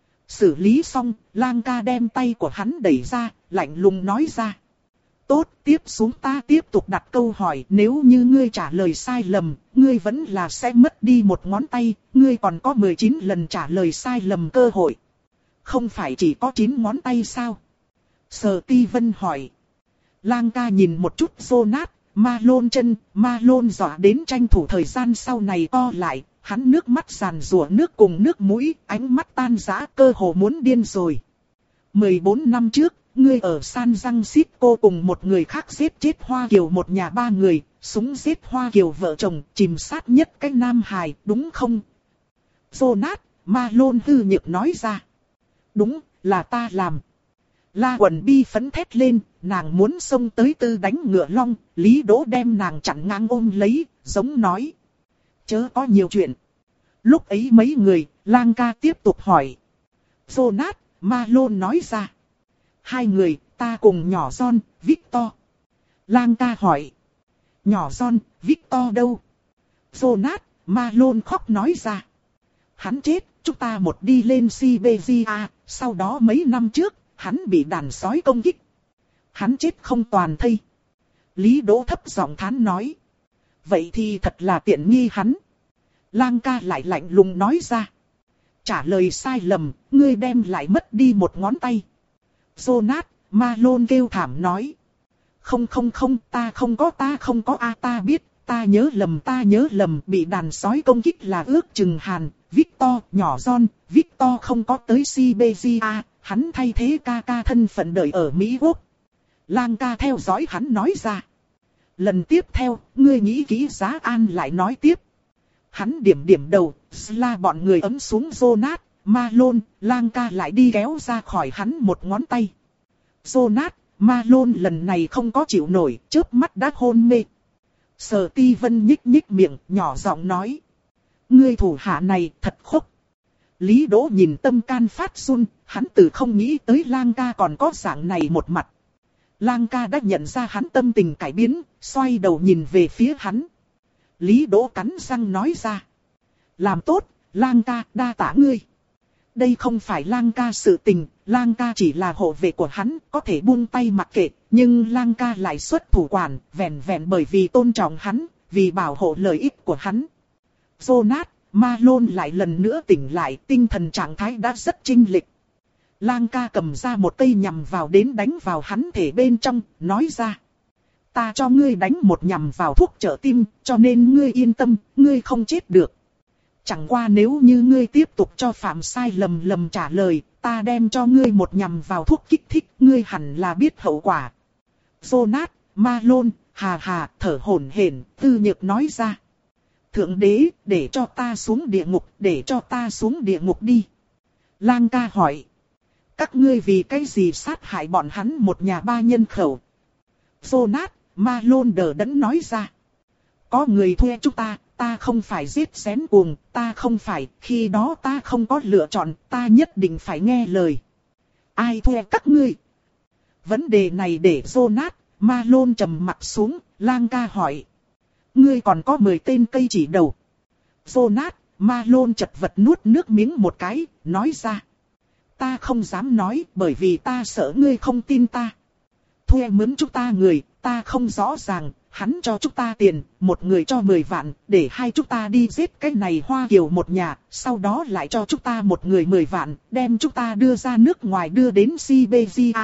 S1: Xử lý xong, Lang ca đem tay của hắn đẩy ra, lạnh lùng nói ra. Tốt, tiếp xuống ta tiếp tục đặt câu hỏi, nếu như ngươi trả lời sai lầm, ngươi vẫn là sẽ mất đi một ngón tay, ngươi còn có mười chín lần trả lời sai lầm cơ hội. Không phải chỉ có chín ngón tay sao? Sở Ti Vân hỏi. Lang ca nhìn một chút Jonas, Malone chân, Malone dọa đến tranh thủ thời gian sau này co lại, hắn nước mắt giàn giụa nước cùng nước mũi, ánh mắt tan rã cơ hồ muốn điên rồi. mười bốn năm trước, ngươi ở San Francisco cùng một người khác giết chết Hoa Kiều một nhà ba người, súng giết Hoa Kiều vợ chồng, chìm sát nhất cái nam hài, đúng không? Jonas, Malone hư nhược nói ra. Đúng, là ta làm. La Quần Bi phấn thét lên, nàng muốn xông tới tư đánh ngựa long, Lý Đỗ đem nàng chặn ngang ôm lấy, giống nói. Chớ có nhiều chuyện. Lúc ấy mấy người, Lang ca tiếp tục hỏi. Jonas, Malone nói ra. Hai người, ta cùng nhỏ John, Victor. Lang ca hỏi. Nhỏ John, Victor đâu? Jonas, Malone khóc nói ra. Hắn chết, chúng ta một đi lên Siberia, sau đó mấy năm trước, hắn bị đàn sói công kích. Hắn chết không toàn thây. Lý Đỗ thấp giọng thán nói. Vậy thì thật là tiện nghi hắn. Lang ca lại lạnh lùng nói ra. Trả lời sai lầm, ngươi đem lại mất đi một ngón tay. Jonas, Malone kêu thảm nói. Không không không, ta không có ta không có a ta biết, ta nhớ lầm ta nhớ lầm bị đàn sói công kích là ước chừng Hàn, Victor, nhỏ John, Victor không có tới Siberia, hắn thay thế ca ca thân phận đợi ở Mỹ Quốc. Lang ca theo dõi hắn nói ra. Lần tiếp theo, ngươi nghĩ kỹ Giá An lại nói tiếp. Hắn điểm điểm đầu, la bọn người ấm xuống Jonas, Malone, Lang ca lại đi kéo ra khỏi hắn một ngón tay. Jonas, Malone lần này không có chịu nổi, chớp mắt đã hôn mê. Sở Ti Vân nhích nhích miệng, nhỏ giọng nói. Ngươi thủ hạ này thật khốc. Lý Đỗ nhìn tâm can phát run, hắn từ không nghĩ tới Lang ca còn có dạng này một mặt. Lang ca đã nhận ra hắn tâm tình cải biến, xoay đầu nhìn về phía hắn. Lý Đỗ cắn răng nói ra. Làm tốt, Lang ca, đa tạ ngươi. Đây không phải Lang ca sự tình, Lang ca chỉ là hộ vệ của hắn, có thể buông tay mặc kệ, nhưng Lang ca lại xuất thủ quản, vẹn vẹn bởi vì tôn trọng hắn, vì bảo hộ lợi ích của hắn. Jonas, Malone lại lần nữa tỉnh lại, tinh thần trạng thái đã rất chênh lệch. Lang ca cầm ra một cây nhằm vào đến đánh vào hắn thể bên trong, nói ra. Ta cho ngươi đánh một nhằm vào thuốc trợ tim, cho nên ngươi yên tâm, ngươi không chết được. Chẳng qua nếu như ngươi tiếp tục cho phạm sai lầm lầm trả lời, ta đem cho ngươi một nhằm vào thuốc kích thích, ngươi hẳn là biết hậu quả. Jonas, Malone, hà hà, thở hổn hển, Tư Nhược nói ra. Thượng đế, để cho ta xuống địa ngục, để cho ta xuống địa ngục đi. Lang ca hỏi. Các ngươi vì cái gì sát hại bọn hắn một nhà ba nhân khẩu? Jonas, Malone đờ đẫn nói ra. Có người thuê chúng ta, ta không phải giết xén cuồng, ta không phải, khi đó ta không có lựa chọn, ta nhất định phải nghe lời. Ai thuê các ngươi? Vấn đề này để Jonas, Malone trầm mặt xuống, Lang ca hỏi. Ngươi còn có mười tên cây chỉ đầu. Jonas, Malone chật vật nuốt nước miếng một cái, nói ra. Ta không dám nói bởi vì ta sợ ngươi không tin ta. Thuê mướn chúng ta người, ta không rõ ràng, hắn cho chúng ta tiền, một người cho mười vạn, để hai chúng ta đi giết cái này Hoa Kiều một nhà, sau đó lại cho chúng ta một người mười vạn, đem chúng ta đưa ra nước ngoài đưa đến Siberia.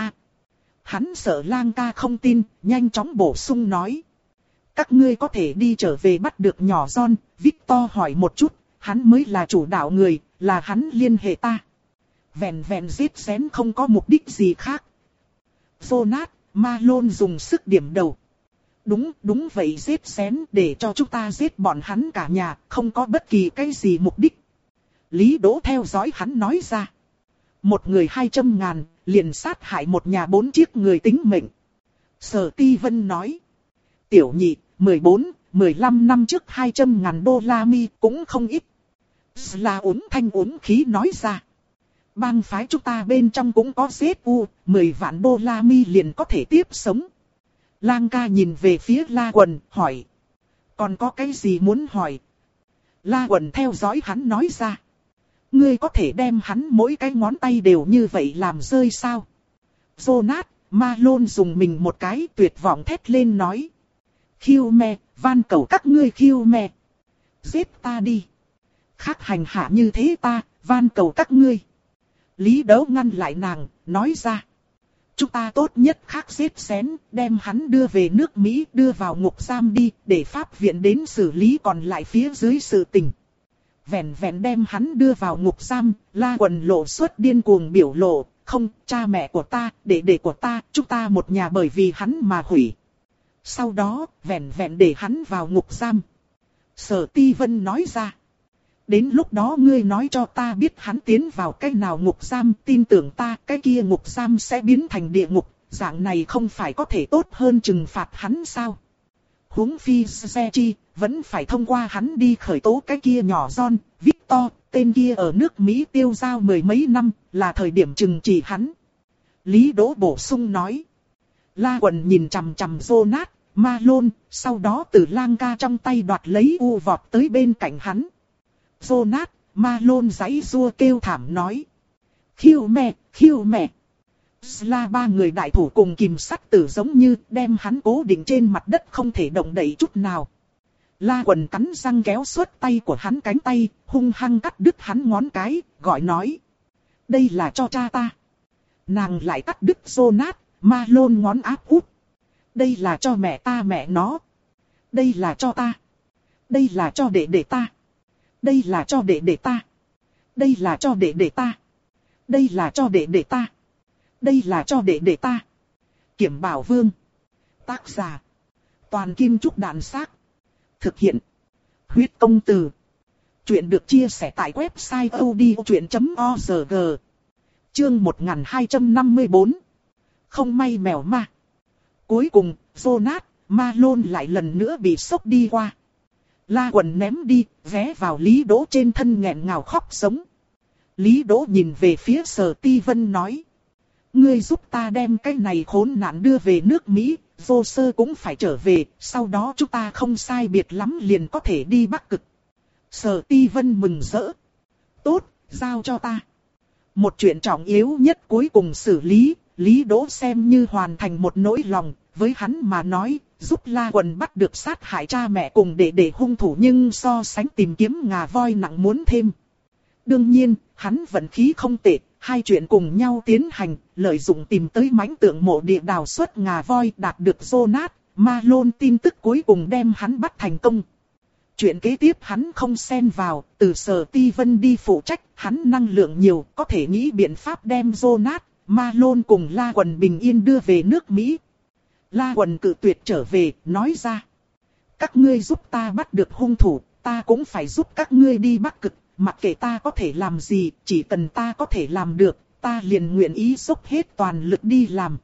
S1: Hắn sợ Lang ca không tin, nhanh chóng bổ sung nói. Các ngươi có thể đi trở về bắt được nhỏ John, Victor hỏi một chút, hắn mới là chủ đạo người, là hắn liên hệ ta. Vẹn vẹn giết xén không có mục đích gì khác. Jonas, Malone dùng sức điểm đầu. Đúng, đúng vậy giết xén để cho chúng ta giết bọn hắn cả nhà, không có bất kỳ cái gì mục đích. Lý Đỗ theo dõi hắn nói ra. Một người hai trăm ngàn, liền sát hại một nhà bốn chiếc người tính mệnh. Sở Ti Vân nói. Tiểu nhị, mười bốn, mười lăm năm trước hai trăm ngàn đô la mi cũng không ít. Là uống thanh uống khí nói ra. Bang phái chúng ta bên trong cũng có giết u, mười vạn đô la mi liền có thể tiếp sống. Lang ca nhìn về phía La Quần, hỏi. Còn có cái gì muốn hỏi? La Quần theo dõi hắn nói ra. Ngươi có thể đem hắn mỗi cái ngón tay đều như vậy làm rơi sao? Jonas, Malone dùng mình một cái tuyệt vọng thét lên nói. Khiêu me, van cầu các ngươi khiêu me. Giết ta đi. Khác hành hạ như thế ta, van cầu các ngươi. Lý Đấu ngăn lại nàng, nói ra. Chúng ta tốt nhất khác giết xén, đem hắn đưa về nước Mỹ, đưa vào ngục giam đi, để pháp viện đến xử lý còn lại phía dưới sự tình. Vẹn vẹn đem hắn đưa vào ngục giam, La Quần lộ suốt điên cuồng biểu lộ, không, cha mẹ của ta, đệ đệ của ta, chúng ta một nhà bởi vì hắn mà hủy. Sau đó, vẹn vẹn để hắn vào ngục giam. Sở Ti Vân nói ra. Đến lúc đó ngươi nói cho ta biết hắn tiến vào cái nào ngục giam, tin tưởng ta, cái kia ngục giam sẽ biến thành địa ngục, dạng này không phải có thể tốt hơn trừng phạt hắn sao? Huống phi xe chi, vẫn phải thông qua hắn đi khởi tố cái kia nhỏ John, Victor, tên kia ở nước Mỹ tiêu giao mười mấy năm, là thời điểm trừng trị hắn. Lý Đỗ bổ sung nói. La Quần nhìn chằm chằm Jonas, Malone, sau đó từ Lang ca trong tay đoạt lấy u vọt tới bên cạnh hắn. Jonas, Malone giãy giụa kêu thảm nói. Khiêu mẹ, khiêu mẹ. Là ba người đại thủ cùng kìm sắt tử giống như đem hắn cố định trên mặt đất không thể động đậy chút nào. La Quần cắn răng kéo suốt tay của hắn cánh tay, hung hăng cắt đứt hắn ngón cái, gọi nói. Đây là cho cha ta. Nàng lại cắt đứt Jonas, Malone ngón áp út. Đây là cho mẹ ta mẹ nó. Đây là cho ta. Đây là cho đệ đệ ta. Đây là cho đệ đệ ta. Đây là cho đệ đệ ta. Đây là cho đệ đệ ta. Đây là cho đệ đệ ta. Kiểm Bảo Vương. Tác giả. Toàn Kim Trúc Đạn Xác. Thực hiện. Huyết Công Từ. Chuyện được chia sẻ tại website odchuyện chấm org. Chương một nghìn hai trăm năm mươi tư. Không may mèo ma. Cuối cùng, Jonas, Malone lại lần nữa bị sốc đi qua. La Quần ném đi, vé vào Lý Đỗ trên thân nghẹn ngào khóc sống. Lý Đỗ nhìn về phía Sở Ti Vân nói. Ngươi giúp ta đem cái này khốn nạn đưa về nước Mỹ, vô sơ cũng phải trở về, sau đó chúng ta không sai biệt lắm liền có thể đi Bắc Cực. Sở Ti Vân mừng rỡ. Tốt, giao cho ta. Một chuyện trọng yếu nhất cuối cùng xử lý, Lý Đỗ xem như hoàn thành một nỗi lòng, với hắn mà nói, giúp La Quần bắt được sát hại cha mẹ cùng để để hung thủ nhưng so sánh tìm kiếm ngà voi nặng muốn thêm. Đương nhiên, hắn vận khí không tệ, hai chuyện cùng nhau tiến hành, lợi dụng tìm tới mãnh tượng mộ địa đào xuất ngà voi đạt được Jonas, Malone tin tức cuối cùng đem hắn bắt thành công. Chuyện kế tiếp hắn không xen vào, từ Sở Ti Vân đi phụ trách, hắn năng lượng nhiều, có thể nghĩ biện pháp đem Jonas, Malone cùng La Quần bình yên đưa về nước Mỹ. La Quần cự tuyệt trở về, nói ra. Các ngươi giúp ta bắt được hung thủ, ta cũng phải giúp các ngươi đi Bắc Cực, mặc kệ ta có thể làm gì, chỉ cần ta có thể làm được, ta liền nguyện ý dốc hết toàn lực đi làm.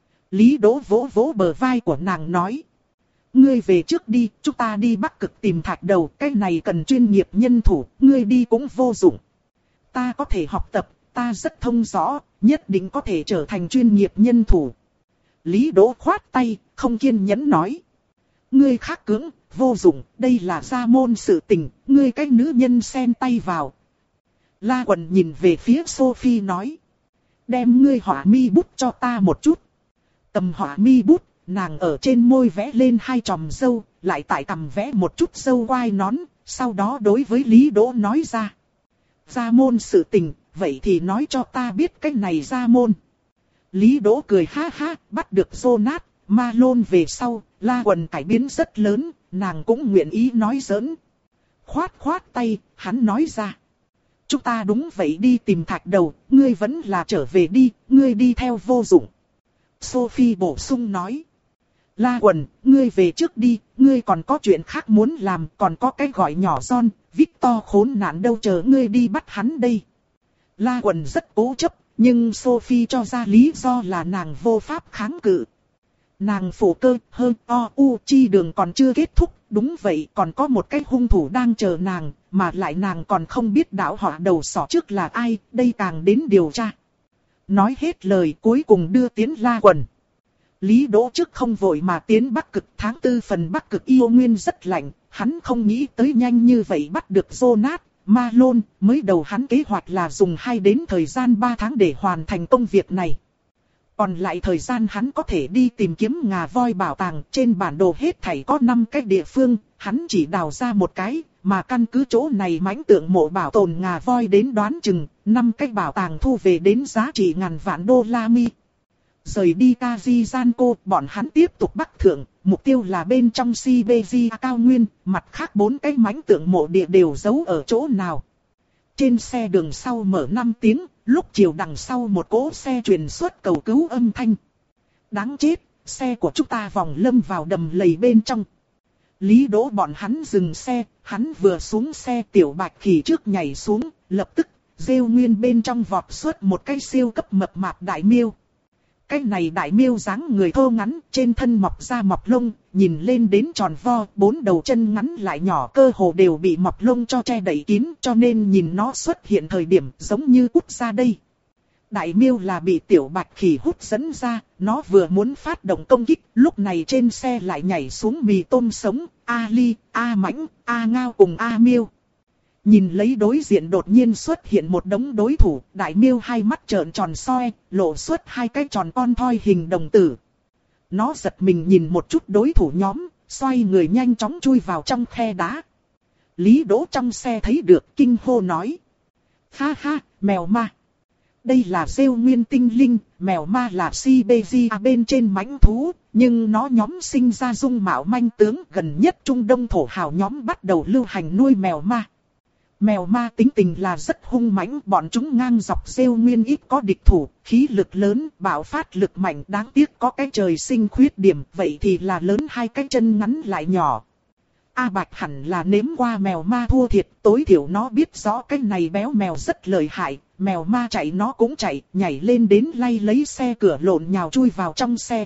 S1: Lý Đỗ vỗ vỗ bờ vai của nàng nói. Ngươi về trước đi, chúng ta đi Bắc Cực tìm thạch đầu, cái này cần chuyên nghiệp nhân thủ, ngươi đi cũng vô dụng. Ta có thể học tập, ta rất thông rõ, nhất định có thể trở thành chuyên nghiệp nhân thủ. Lý Đỗ khoát tay, không kiên nhẫn nói. Ngươi khắc cưỡng, vô dụng, đây là gia môn sự tình, ngươi cái nữ nhân xen tay vào. La Quần nhìn về phía Sophie nói. Đem ngươi họa mi bút cho ta một chút. Cầm họa mi bút, nàng ở trên môi vẽ lên hai chòm râu, lại tại cằm vẽ một chút râu quai nón, sau đó đối với Lý Đỗ nói ra. Gia môn sự tình, vậy thì nói cho ta biết cái này gia môn. Lý Đỗ cười ha ha, bắt được Jonas, Malone về sau, La Quần cải biến rất lớn, nàng cũng nguyện ý nói giỡn. Khoát khoát tay, hắn nói ra. Chúng ta đúng vậy đi tìm thạch đầu, ngươi vẫn là trở về đi, ngươi đi theo vô dụng. Sophie bổ sung nói. La Quần, ngươi về trước đi, ngươi còn có chuyện khác muốn làm, còn có cái gọi nhỏ John, Victor khốn nạn đâu chờ ngươi đi bắt hắn đây. La Quần rất cố chấp, nhưng Sophie cho ra lý do là nàng vô pháp kháng cự. Nàng phổ cơ, hơn o u chi đường còn chưa kết thúc, đúng vậy còn có một cái hung thủ đang chờ nàng, mà lại nàng còn không biết đạo họ đầu sỏ trước là ai, đây càng đến điều tra. Nói hết lời cuối cùng đưa tiến La Quần. Lý Đỗ trước không vội mà tiến Bắc Cực, tháng tư phần Bắc Cực yêu nguyên rất lạnh, hắn không nghĩ tới nhanh như vậy bắt được Jonas, Malone, mới đầu hắn kế hoạch là dùng hai đến thời gian ba tháng để hoàn thành công việc này. Còn lại thời gian hắn có thể đi tìm kiếm ngà voi bảo tàng, trên bản đồ hết thảy có năm cái địa phương, hắn chỉ đào ra một cái, mà căn cứ chỗ này mãnh tượng mộ bảo tồn ngà voi đến đoán chừng, năm cái bảo tàng thu về đến giá trị ngàn vạn đô la Mi. Rời đi Kazizanko, bọn hắn tiếp tục bắc thượng, mục tiêu là bên trong Siberia cao nguyên, mặt khác bốn cái mãnh tượng mộ địa đều giấu ở chỗ nào. Trên xe đường sau mở năm tiếng, lúc chiều đằng sau một cỗ xe truyền xuất cầu cứu âm thanh. Đáng chết, xe của chúng ta vòng lâm vào đầm lầy bên trong. Lý Đỗ bọn hắn dừng xe, hắn vừa xuống xe tiểu bạch khỉ trước nhảy xuống, lập tức, rêu nguyên bên trong vọt xuất một cái siêu cấp mập mạp đại miêu. Cái này đại miêu dáng người thô ngắn, trên thân mọc ra mọc lông, nhìn lên đến tròn vo, bốn đầu chân ngắn lại nhỏ cơ hồ đều bị mọc lông cho che đậy kín, cho nên nhìn nó xuất hiện thời điểm giống như cút ra đây. Đại miêu là bị tiểu bạch khỉ hút dẫn ra, nó vừa muốn phát động công kích, lúc này trên xe lại nhảy xuống mì tôm sống, A Ly, A Mãnh, A Ngao cùng A Miêu. Nhìn lấy đối diện đột nhiên xuất hiện một đống đối thủ, đại miêu hai mắt trợn tròn soi, lộ xuất hai cái tròn con thoi hình đồng tử. Nó giật mình nhìn một chút đối thủ nhóm, xoay người nhanh chóng chui vào trong khe đá. Lý Đỗ trong xe thấy được kinh hô nói. Ha ha, mèo ma. Đây là rêu nguyên tinh linh, mèo ma là Siberia bên trên mãnh thú, nhưng nó nhóm sinh ra dung mạo manh tướng, gần nhất Trung Đông thổ hào nhóm bắt đầu lưu hành nuôi mèo ma. Mèo ma tính tình là rất hung mãnh, bọn chúng ngang dọc rêu nguyên ít có địch thủ, khí lực lớn, bạo phát lực mạnh, đáng tiếc có cái trời sinh khuyết điểm, vậy thì là lớn hai cái chân ngắn lại nhỏ. A Bạch hẳn là nếm qua mèo ma thua thiệt, tối thiểu nó biết rõ cái này béo mèo rất lợi hại, mèo ma chạy nó cũng chạy, nhảy lên đến lay lấy xe cửa lộn nhào chui vào trong xe.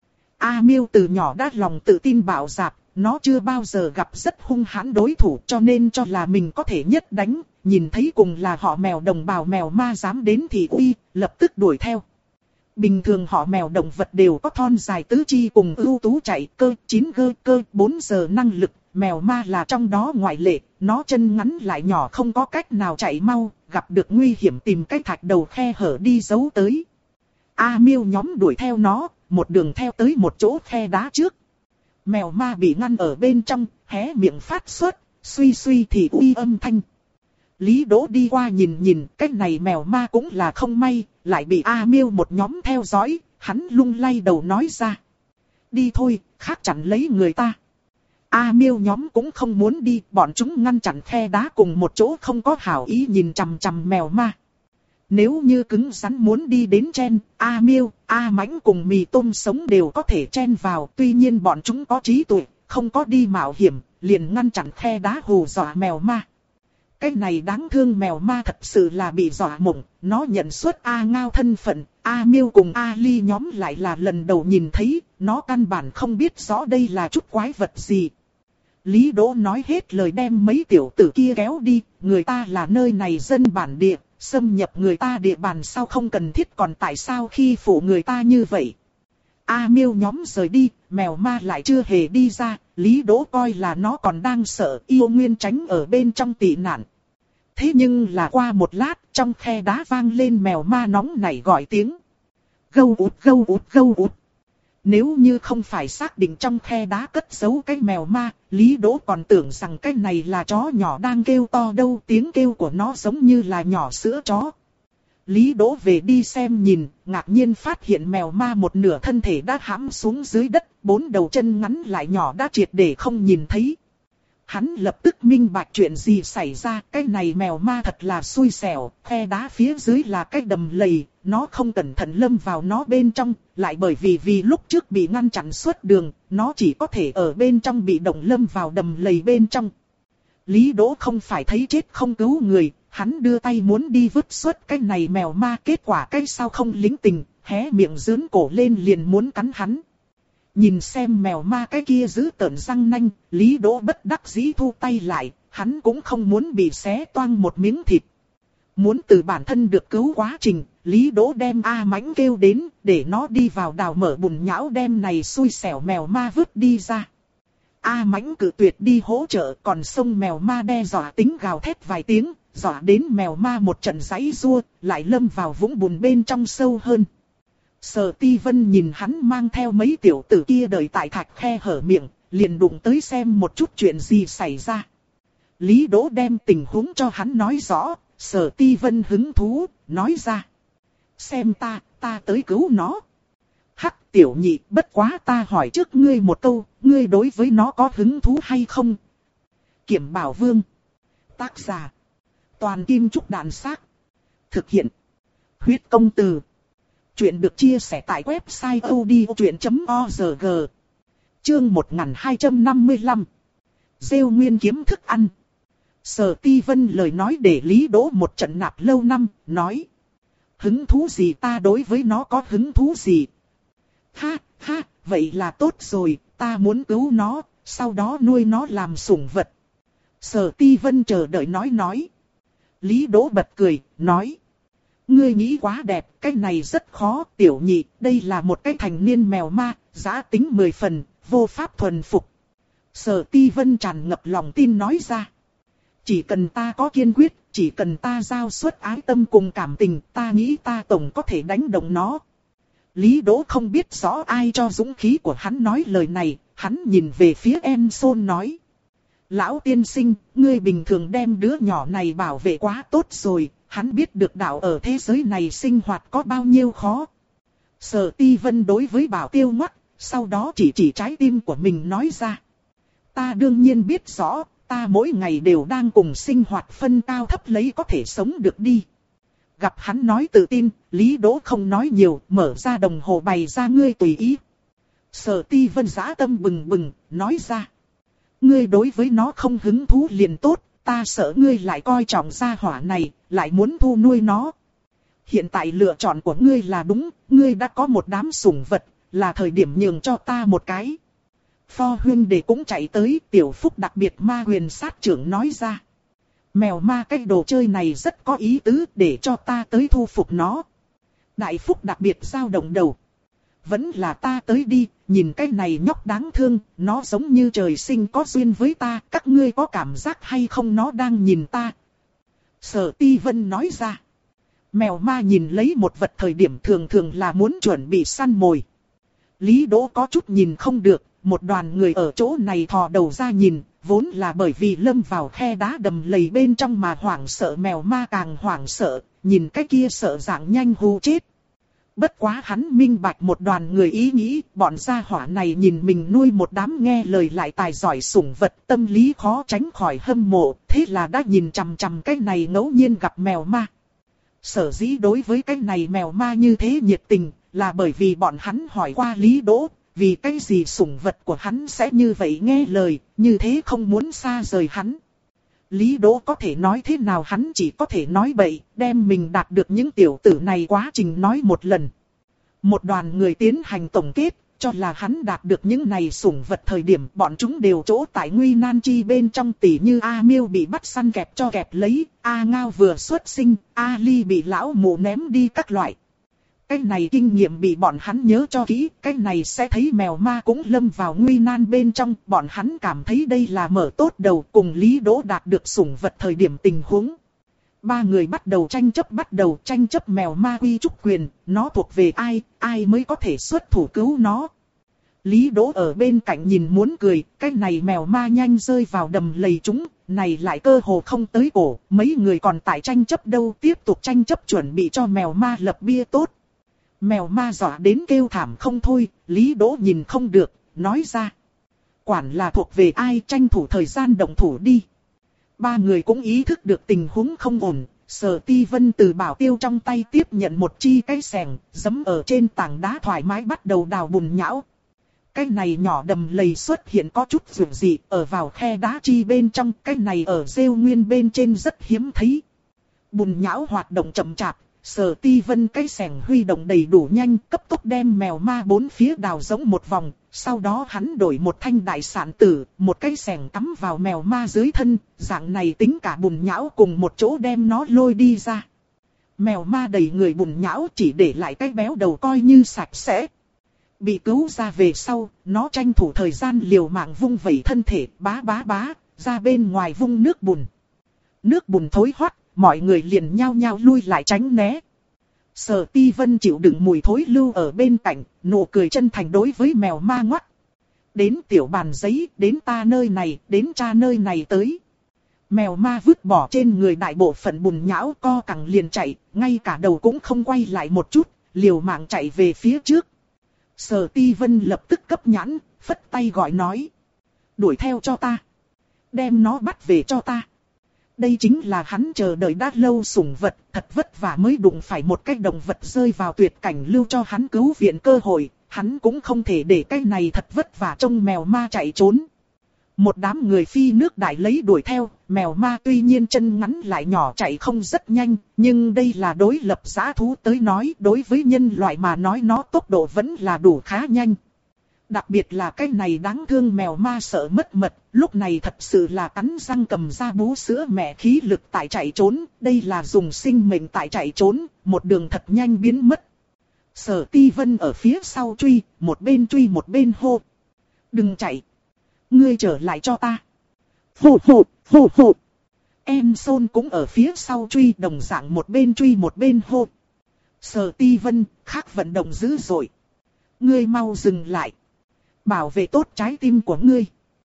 S1: A Miêu từ nhỏ đã lòng tự tin bạo dạn. Nó chưa bao giờ gặp rất hung hãn đối thủ cho nên cho là mình có thể nhất đánh, nhìn thấy cùng là họ mèo đồng bào mèo ma dám đến thì uy, lập tức đuổi theo. Bình thường họ mèo động vật đều có thon dài tứ chi cùng ưu tú chạy cơ, chín gơ cơ, bốn giờ năng lực, mèo ma là trong đó ngoại lệ, nó chân ngắn lại nhỏ không có cách nào chạy mau, gặp được nguy hiểm tìm cái thạch đầu khe hở đi giấu tới. A Miêu nhóm đuổi theo nó, một đường theo tới một chỗ khe đá trước. Mèo ma bị ngăn ở bên trong, hé miệng phát xuất, suy suy thì uy âm thanh. Lý Đỗ đi qua nhìn nhìn, cái này mèo ma cũng là không may, lại bị A Miêu một nhóm theo dõi, hắn lung lay đầu nói ra. Đi thôi, khác chặn lấy người ta. A Miêu nhóm cũng không muốn đi, bọn chúng ngăn chặn khe đá cùng một chỗ không có hảo ý nhìn chằm chằm mèo ma. Nếu như cứng rắn muốn đi đến chen, A Miêu, A Mãnh cùng Mì Tôm Sống đều có thể chen vào, tuy nhiên bọn chúng có trí tuệ, không có đi mạo hiểm, liền ngăn chặn khe đá hù dọa mèo ma. Cái này đáng thương mèo ma thật sự là bị dọa mộng, nó nhận xuất A Ngao thân phận, A Miêu cùng A Ly nhóm lại là lần đầu nhìn thấy, nó căn bản không biết rõ đây là chút quái vật gì. Lý Đỗ nói hết lời đem mấy tiểu tử kia kéo đi, người ta là nơi này dân bản địa, xâm nhập người ta địa bàn sao không cần thiết, còn tại sao khi phụ người ta như vậy. A Miêu nhóm rời đi, mèo ma lại chưa hề đi ra, Lý Đỗ coi là nó còn đang sợ, yêu nguyên tránh ở bên trong tị nạn. Thế nhưng là qua một lát, trong khe đá vang lên mèo ma nóng nảy gọi tiếng. Gâu út gâu út gâu út. Nếu như không phải xác định trong khe đá cất giấu cái mèo ma, Lý Đỗ còn tưởng rằng cái này là chó nhỏ đang kêu to đâu, tiếng kêu của nó giống như là nhỏ sữa chó. Lý Đỗ về đi xem nhìn, ngạc nhiên phát hiện mèo ma một nửa thân thể đã hãm xuống dưới đất, bốn đầu chân ngắn lại nhỏ đã triệt để không nhìn thấy. Hắn lập tức minh bạch chuyện gì xảy ra, cái này mèo ma thật là xui xẻo, khe đá phía dưới là cái đầm lầy, nó không cẩn thận lâm vào nó bên trong, lại bởi vì vì lúc trước bị ngăn chặn suốt đường, nó chỉ có thể ở bên trong bị động lâm vào đầm lầy bên trong. Lý Đỗ không phải thấy chết không cứu người, hắn đưa tay muốn đi vứt xuất cái này mèo ma, kết quả cái sao không lính tình, hé miệng giớn cổ lên liền muốn cắn hắn. Nhìn xem mèo ma cái kia giữ tợn răng nanh, Lý Đỗ bất đắc dĩ thu tay lại, hắn cũng không muốn bị xé toang một miếng thịt. Muốn từ bản thân được cứu quá trình, Lý Đỗ đem A Mãnh kêu đến, để nó đi vào đào mở bùn nhão đem này xui xẻo mèo ma vứt đi ra. A Mãnh cự tuyệt đi hỗ trợ, còn xông mèo ma đe dọa tính gào thét vài tiếng, dọa đến mèo ma một trận giãy giụa, lại lâm vào vũng bùn bên trong sâu hơn. Sở Ti Vân nhìn hắn mang theo mấy tiểu tử kia đợi tại thạch khe hở miệng, liền đụng tới xem một chút chuyện gì xảy ra. Lý Đỗ đem tình huống cho hắn nói rõ, Sở Ti Vân hứng thú, nói ra. Xem ta, ta tới cứu nó. Hắc tiểu nhị, bất quá ta hỏi trước ngươi một câu, ngươi đối với nó có hứng thú hay không? Kiểm Bảo Vương. Tác giả. Toàn Kim Trúc Đạn Xác. Thực hiện. Huyết Công Từ. Chuyện được chia sẻ tại website odchuyện chấm org. Chương một nghìn hai trăm năm mươi lăm. Rêu nguyên kiếm thức ăn. Sở Ti Vân lời nói để Lý Đỗ một trận nạp lâu năm, nói. Hứng thú gì, ta đối với nó có hứng thú gì? Ha, ha, vậy là tốt rồi, ta muốn cứu nó, sau đó nuôi nó làm sủng vật. Sở Ti Vân chờ đợi nói nói. Lý Đỗ bật cười, nói. Ngươi nghĩ quá đẹp, cái này rất khó, tiểu nhị, đây là một cái thành niên mèo ma, giá tính mười phần, vô pháp thuần phục. Sở Ti Vân tràn ngập lòng tin nói ra. Chỉ cần ta có kiên quyết, chỉ cần ta giao suất ái tâm cùng cảm tình, ta nghĩ ta tổng có thể đánh động nó. Lý Đỗ không biết rõ ai cho dũng khí của hắn nói lời này, hắn nhìn về phía En Son nói. Lão tiên sinh, ngươi bình thường đem đứa nhỏ này bảo vệ quá tốt rồi, hắn biết được đạo ở thế giới này sinh hoạt có bao nhiêu khó. Sở Ti Vân đối với Bảo Tiêu ngoắc, sau đó chỉ chỉ trái tim của mình nói ra. Ta đương nhiên biết rõ, ta mỗi ngày đều đang cùng sinh hoạt phân cao thấp lấy có thể sống được đi. Gặp hắn nói tự tin, Lý Đỗ không nói nhiều, mở ra đồng hồ bày ra ngươi tùy ý. Sở Ti Vân dã tâm bừng bừng, nói ra. Ngươi đối với nó không hứng thú liền tốt, ta sợ ngươi lại coi trọng gia hỏa này, lại muốn thu nuôi nó. Hiện tại lựa chọn của ngươi là đúng, ngươi đã có một đám sủng vật, là thời điểm nhường cho ta một cái. Pho huynh đệ cũng chạy tới, tiểu phúc đặc biệt ma huyền sát trưởng nói ra. Mèo ma cái đồ chơi này rất có ý tứ, để cho ta tới thu phục nó. Đại phúc đặc biệt dao động đầu. Vẫn là ta tới đi, nhìn cái này nhóc đáng thương, nó giống như trời sinh có duyên với ta, các ngươi có cảm giác hay không nó đang nhìn ta? Sở Ti Vân nói ra. Mèo ma nhìn lấy một vật thời điểm thường thường là muốn chuẩn bị săn mồi. Lý Đỗ có chút nhìn không được, một đoàn người ở chỗ này thò đầu ra nhìn, vốn là bởi vì lâm vào khe đá đầm lầy bên trong mà hoảng sợ mèo ma càng hoảng sợ, nhìn cái kia sợ dạng nhanh hù chết. Bất quá hắn minh bạch một đoàn người ý nghĩ, bọn gia hỏa này nhìn mình nuôi một đám nghe lời lại tài giỏi sủng vật, tâm lý khó tránh khỏi hâm mộ, thế là đã nhìn chằm chằm cái này ngẫu nhiên gặp mèo ma. Sở dĩ đối với cái này mèo ma như thế nhiệt tình, là bởi vì bọn hắn hỏi qua Lý Đỗ, vì cái gì sủng vật của hắn sẽ như vậy nghe lời, như thế không muốn xa rời hắn. Lý Đỗ có thể nói thế nào hắn chỉ có thể nói bậy, đem mình đạt được những tiểu tử này quá trình nói một lần. Một đoàn người tiến hành tổng kết, cho là hắn đạt được những này sủng vật thời điểm bọn chúng đều chỗ tại nguy nan chi bên trong, tỉ như A Miêu bị bắt săn kẹp cho kẹp lấy, A Ngao vừa xuất sinh, A Ly bị lão mụ ném đi các loại. Cái này kinh nghiệm bị bọn hắn nhớ cho kỹ, cái này sẽ thấy mèo ma cũng lâm vào nguy nan bên trong, bọn hắn cảm thấy đây là mở tốt đầu cùng Lý Đỗ đạt được sủng vật thời điểm tình huống. Ba người bắt đầu tranh chấp bắt đầu tranh chấp mèo ma quy trúc quyền, nó thuộc về ai, ai mới có thể xuất thủ cứu nó. Lý Đỗ ở bên cạnh nhìn muốn cười, cái này mèo ma nhanh rơi vào đầm lầy chúng, này lại cơ hồ không tới cổ, mấy người còn tại tranh chấp đâu, tiếp tục tranh chấp chuẩn bị cho mèo ma lập bia tốt. Mèo ma dọa đến kêu thảm không thôi, Lý Đỗ nhìn không được, nói ra. Quản là thuộc về ai, tranh thủ thời gian động thủ đi. Ba người cũng ý thức được tình huống không ổn, Sở Ti Vân từ Bảo Tiêu trong tay tiếp nhận một chi cái xẻng, giẫm ở trên tảng đá thoải mái bắt đầu đào bùn nhão. Cái này nhỏ đầm lầy xuất hiện có chút dù gì, ở vào khe đá chi bên trong, cái này ở rêu nguyên bên trên rất hiếm thấy. Bùn nhão hoạt động chậm chạp. Sở Ti Vân cái xẻng huy động đầy đủ nhanh, cấp tốc đem mèo ma bốn phía đào giống một vòng, sau đó hắn đổi một thanh đại sản tử, một cái xẻng cắm vào mèo ma dưới thân, dạng này tính cả bùn nhão cùng một chỗ đem nó lôi đi ra. Mèo ma đầy người bùn nhão chỉ để lại cái béo đầu coi như sạch sẽ. Bị cứu ra về sau, nó tranh thủ thời gian liều mạng vung vẩy thân thể, bá bá bá, ra bên ngoài vung nước bùn. Nước bùn thối hoắt. Mọi người liền nhao nhao lui lại tránh né. Sở Ti Vân chịu đựng mùi thối lưu ở bên cạnh, nụ cười chân thành đối với mèo ma ngoắt. Đến tiểu bàn giấy, đến ta nơi này, đến cha nơi này tới. Mèo ma vứt bỏ trên người đại bộ phận bùn nhão co cẳng liền chạy, ngay cả đầu cũng không quay lại một chút, liều mạng chạy về phía trước. Sở Ti Vân lập tức cấp nhãn, phất tay gọi nói. Đuổi theo cho ta. Đem nó bắt về cho ta. Đây chính là hắn chờ đợi đã lâu sủng vật, thật vất vả mới đụng phải một cái động vật rơi vào tuyệt cảnh lưu cho hắn cứu viện cơ hội, hắn cũng không thể để cái này thật vất vả trông mèo ma chạy trốn. Một đám người phi nước đại lấy đuổi theo, mèo ma tuy nhiên chân ngắn lại nhỏ chạy không rất nhanh, nhưng đây là đối lập dã thú tới nói, đối với nhân loại mà nói nó tốc độ vẫn là đủ khá nhanh. Đặc biệt là cái này đáng thương mèo ma sợ mất mật, lúc này thật sự là cắn răng cầm ra bú sữa mẹ khí lực tại chạy trốn, đây là dùng sinh mệnh tại chạy trốn, một đường thật nhanh biến mất. Sở Ti Vân ở phía sau truy, một bên truy một bên hô. Đừng chạy! Ngươi trở lại cho ta! Hù hù, hù hù! Em Sôn cũng ở phía sau truy, đồng dạng một bên truy một bên hô. Sở Ti Vân, khác vận động dữ dội. Ngươi mau dừng lại! Bảo vệ tốt trái tim của ngươi.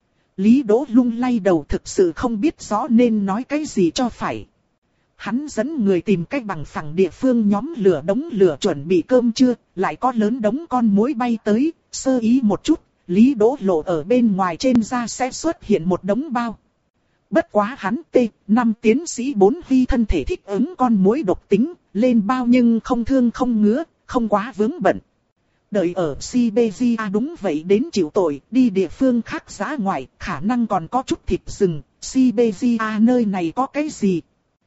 S1: Lý Đỗ lung lay đầu thực sự không biết rõ nên nói cái gì cho phải. Hắn dẫn người tìm cách bằng phẳng địa phương nhóm lửa đống lửa chuẩn bị cơm trưa, lại có lớn đống con muỗi bay tới, sơ ý một chút, Lý Đỗ lộ ở bên ngoài trên da sẽ xuất hiện một đống bao. Bất quá hắn T năm tiến sĩ bốn vi thân thể thích ứng con muỗi độc tính, lên bao nhưng không thương không ngứa, không quá vướng bận. Đợi ở Siberia đúng vậy đến chịu tội, đi địa phương khác giã ngoại, khả năng còn có chút thịt rừng, Siberia nơi này có cái gì?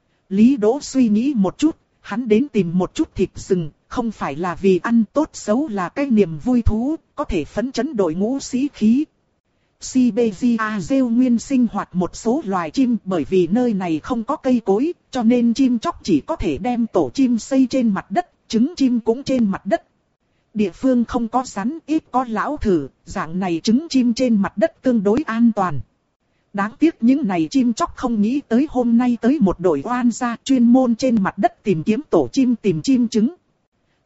S1: Lý Đỗ suy nghĩ một chút, hắn đến tìm một chút thịt rừng, không phải là vì ăn tốt xấu là cái niềm vui thú, có thể phấn chấn đội ngũ sĩ khí. Siberia rêu nguyên sinh hoạt một số loài chim, bởi vì nơi này không có cây cối, cho nên chim chóc chỉ có thể đem tổ chim xây trên mặt đất, trứng chim cũng trên mặt đất. Địa phương không có rắn, ít có lão thử, dạng này trứng chim trên mặt đất tương đối an toàn. Đáng tiếc những này chim chóc không nghĩ tới hôm nay tới một đội oan gia chuyên môn trên mặt đất tìm kiếm tổ chim tìm chim trứng.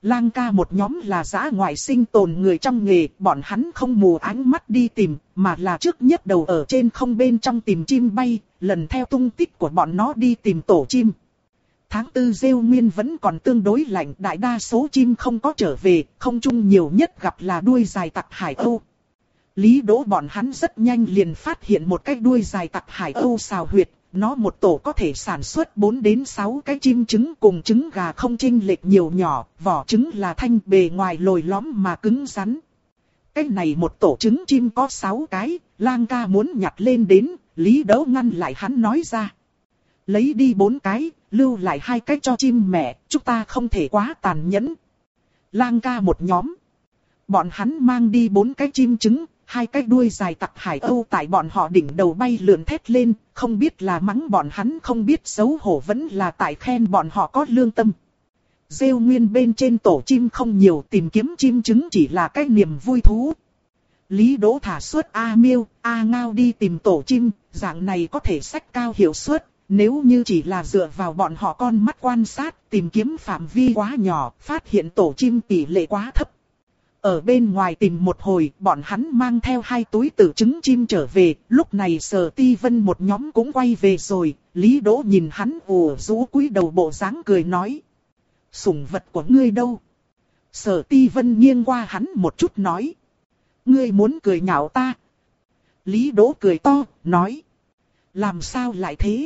S1: Lang ca một nhóm là dã ngoại sinh tồn người trong nghề, bọn hắn không mù ánh mắt đi tìm, mà là trước nhất đầu ở trên không bên trong tìm chim bay, lần theo tung tích của bọn nó đi tìm tổ chim. Tháng tư Rêu Nguyên vẫn còn tương đối lạnh, đại đa số chim không có trở về, không chung nhiều nhất gặp là đuôi dài tặc Hải Âu. Lý Đỗ bọn hắn rất nhanh liền phát hiện một cái đuôi dài tặc Hải Âu xào huyệt, nó một tổ có thể sản xuất bốn đến sáu cái chim trứng cùng trứng gà không chênh lệch nhiều nhỏ, vỏ trứng là thanh bề ngoài lồi lõm mà cứng rắn. Cái này một tổ trứng chim có sáu cái, Lang ca muốn nhặt lên đến, Lý Đỗ ngăn lại hắn nói ra. Lấy đi bốn cái, lưu lại hai cái cho chim mẹ, chúng ta không thể quá tàn nhẫn. Lang ca một nhóm. Bọn hắn mang đi bốn cái chim trứng, hai cái đuôi dài tặc Hải Âu tại bọn họ đỉnh đầu bay lượn thét lên, không biết là mắng bọn hắn không biết xấu hổ vẫn là tại khen bọn họ có lương tâm. Rêu Nguyên bên trên tổ chim không nhiều, tìm kiếm chim trứng chỉ là cái niềm vui thú. Lý Đỗ thả suất A Miêu, A Ngao đi tìm tổ chim, dạng này có thể xách cao hiệu suất. Nếu như chỉ là dựa vào bọn họ con mắt quan sát, tìm kiếm phạm vi quá nhỏ, phát hiện tổ chim tỷ lệ quá thấp. Ở bên ngoài tìm một hồi, bọn hắn mang theo hai túi tử trứng chim trở về, lúc này Sở Ti Vân một nhóm cũng quay về rồi, Lý Đỗ nhìn hắn ủ rũ cúi đầu bộ dáng cười nói. Sủng vật của ngươi đâu? Sở Ti Vân nghiêng qua hắn một chút nói. Ngươi muốn cười nhạo ta? Lý Đỗ cười to, nói. Làm sao lại thế?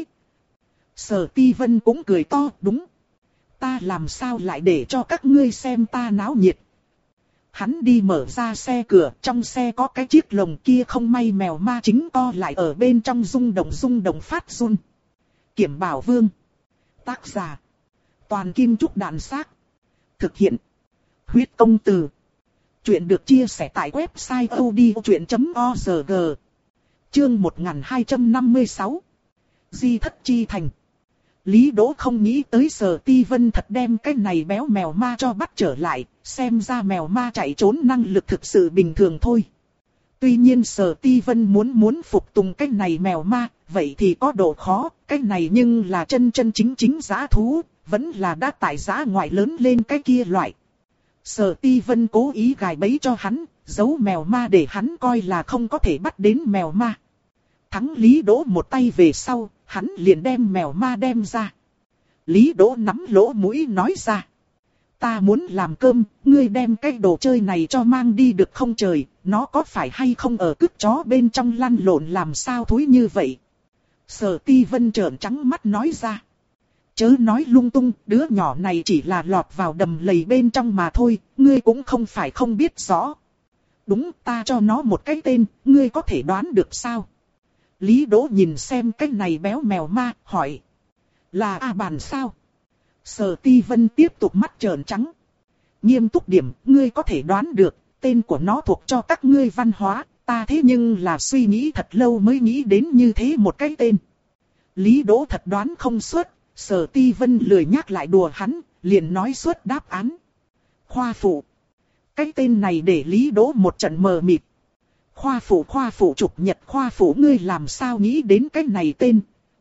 S1: Sở Ti Vân cũng cười to, đúng. Ta làm sao lại để cho các ngươi xem ta náo nhiệt. Hắn đi mở ra xe cửa, trong xe có cái chiếc lồng kia không may mèo ma chính co lại ở bên trong rung động rung động phát run. Kiểm Bảo Vương. Tác giả. Toàn Kim Trúc Đạn Xác. Thực hiện. Huyết Công Từ. Chuyện được chia sẻ tại website odchuyện chấm org. Chương một nghìn hai trăm năm mươi sáu. Di Thất Chi Thành. Lý Đỗ không nghĩ tới Sở Ti Vân thật đem cái này béo mèo ma cho bắt trở lại, xem ra mèo ma chạy trốn năng lực thực sự bình thường thôi. Tuy nhiên Sở Ti Vân muốn muốn phục tùng cái này mèo ma, vậy thì có độ khó, cái này nhưng là chân chân chính chính dã thú, vẫn là đã tại dã ngoại lớn lên cái kia loại. Sở Ti Vân cố ý gài bẫy cho hắn, giấu mèo ma để hắn coi là không có thể bắt đến mèo ma. Thắng Lý Đỗ một tay về sau, hắn liền đem mèo ma đem ra. Lý Đỗ nắm lỗ mũi nói ra. Ta muốn làm cơm, ngươi đem cái đồ chơi này cho mang đi được không trời, nó có phải hay không ở cứt chó bên trong lăn lộn làm sao thúi như vậy. Sở Ti Vân trợn trắng mắt nói ra. Chớ nói lung tung, đứa nhỏ này chỉ là lọt vào đầm lầy bên trong mà thôi, ngươi cũng không phải không biết rõ. Đúng, ta cho nó một cái tên, ngươi có thể đoán được sao? Lý Đỗ nhìn xem cái này béo mèo ma, hỏi. Là A Bàn sao? Sở Ti Vân tiếp tục mắt trợn trắng. Nghiêm túc điểm, ngươi có thể đoán được, tên của nó thuộc cho các ngươi văn hóa, ta thế nhưng là suy nghĩ thật lâu mới nghĩ đến như thế một cái tên. Lý Đỗ thật đoán không xuất, Sở Ti Vân lười nhắc lại đùa hắn, liền nói suốt đáp án. Khoa phụ. Cái tên này để Lý Đỗ một trận mờ mịt. Khoa phụ khoa phụ trục nhật khoa phụ ngươi làm sao nghĩ đến cái này tên.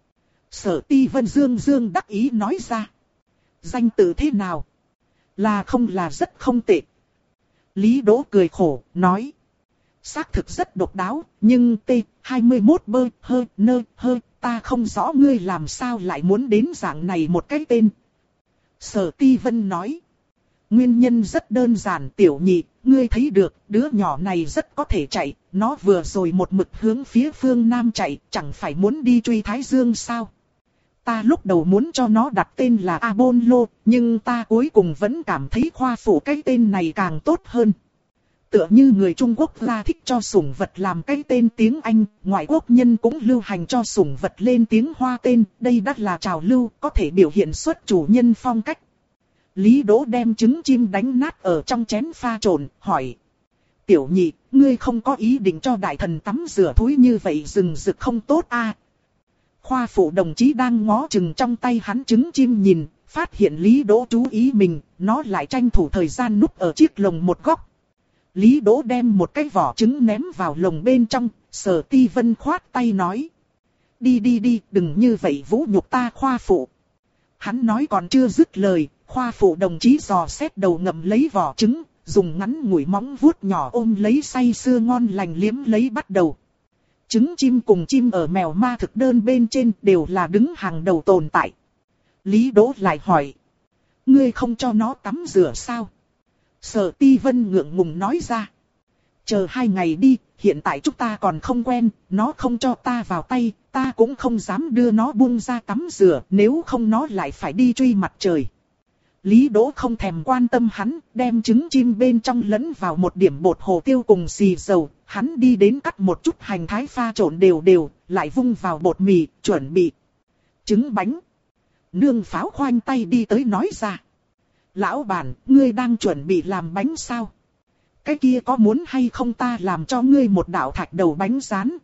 S1: Sở Ti Vân dương dương đắc ý nói ra. Danh tự thế nào? Là không là rất không tệ. Lý Đỗ cười khổ, nói. Xác thực rất độc đáo, nhưng T hai mươi mốt bơ hơ nơ hơ, ta không rõ ngươi làm sao lại muốn đến dạng này một cái tên. Sở Ti Vân nói. Nguyên nhân rất đơn giản tiểu nhị, ngươi thấy được, đứa nhỏ này rất có thể chạy, nó vừa rồi một mực hướng phía phương Nam chạy, chẳng phải muốn đi truy Thái Dương sao. Ta lúc đầu muốn cho nó đặt tên là Apollo, nhưng ta cuối cùng vẫn cảm thấy khoa phụ cái tên này càng tốt hơn. Tựa như người Trung Quốc là thích cho sủng vật làm cái tên tiếng Anh, ngoại quốc nhân cũng lưu hành cho sủng vật lên tiếng Hoa tên, đây đắt là trào lưu, có thể biểu hiện xuất chủ nhân phong cách. Lý Đỗ đem trứng chim đánh nát ở trong chén pha trộn, hỏi. Tiểu nhị, ngươi không có ý định cho đại thần tắm rửa thúi như vậy rừng rực không tốt a? À? Khoa phụ đồng chí đang ngó chừng trong tay hắn trứng chim nhìn, phát hiện Lý Đỗ chú ý mình, nó lại tranh thủ thời gian núp ở chiếc lồng một góc. Lý Đỗ đem một cái vỏ trứng ném vào lồng bên trong, Sở Ti Vân khoát tay nói. Đi đi đi, đừng như vậy vũ nhục ta khoa phụ. Hắn nói còn chưa dứt lời, khoa phụ đồng chí dò xét đầu ngậm lấy vỏ trứng, dùng ngắn ngủi móng vuốt nhỏ ôm lấy say sưa ngon lành liếm lấy bắt đầu. Trứng chim cùng chim ở mèo ma thực đơn bên trên đều là đứng hàng đầu tồn tại. Lý Đỗ lại hỏi. Ngươi không cho nó tắm rửa sao? Sở Ti Vân ngượng ngùng nói ra. Chờ hai ngày đi, hiện tại chúng ta còn không quen, nó không cho ta vào tay, ta cũng không dám đưa nó buông ra tắm rửa, nếu không nó lại phải đi truy mặt trời. Lý Đỗ không thèm quan tâm hắn, đem trứng chim bên trong lẫn vào một điểm bột hồ tiêu cùng xì dầu, hắn đi đến cắt một chút hành thái pha trộn đều đều, lại vung vào bột mì, chuẩn bị trứng bánh. Nương Pháo khoanh tay đi tới nói ra. Lão bản, ngươi đang chuẩn bị làm bánh sao? Cái kia có muốn hay không ta làm cho ngươi một đạo thạch đầu bánh rán?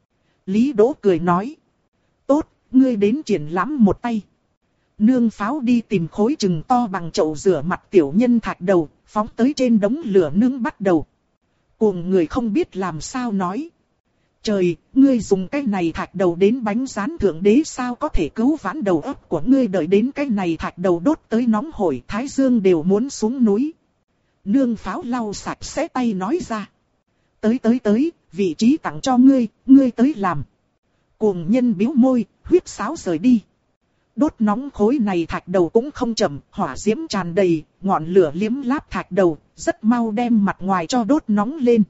S1: Lý Đỗ cười nói. Tốt, ngươi đến triển lãm một tay. Nương Pháo đi tìm khối chừng to bằng chậu rửa mặt tiểu nhân thạch đầu, phóng tới trên đống lửa nướng bắt đầu. Cuồng người không biết làm sao nói. Trời, ngươi dùng cái này thạch đầu đến bánh rán thượng đế sao có thể cứu vãn đầu óc của ngươi, đợi đến cái này thạch đầu đốt tới nóng hổi, thái dương đều muốn xuống núi. Nương Pháo lau sạch sẽ tay nói ra. Tới tới tới, vị trí tặng cho ngươi, ngươi tới làm. Cuồng nhân bĩu môi, huyết sáo rời đi. Đốt nóng khối này thạch đầu cũng không chậm, hỏa diễm tràn đầy, ngọn lửa liếm láp thạch đầu, rất mau đem mặt ngoài cho đốt nóng lên.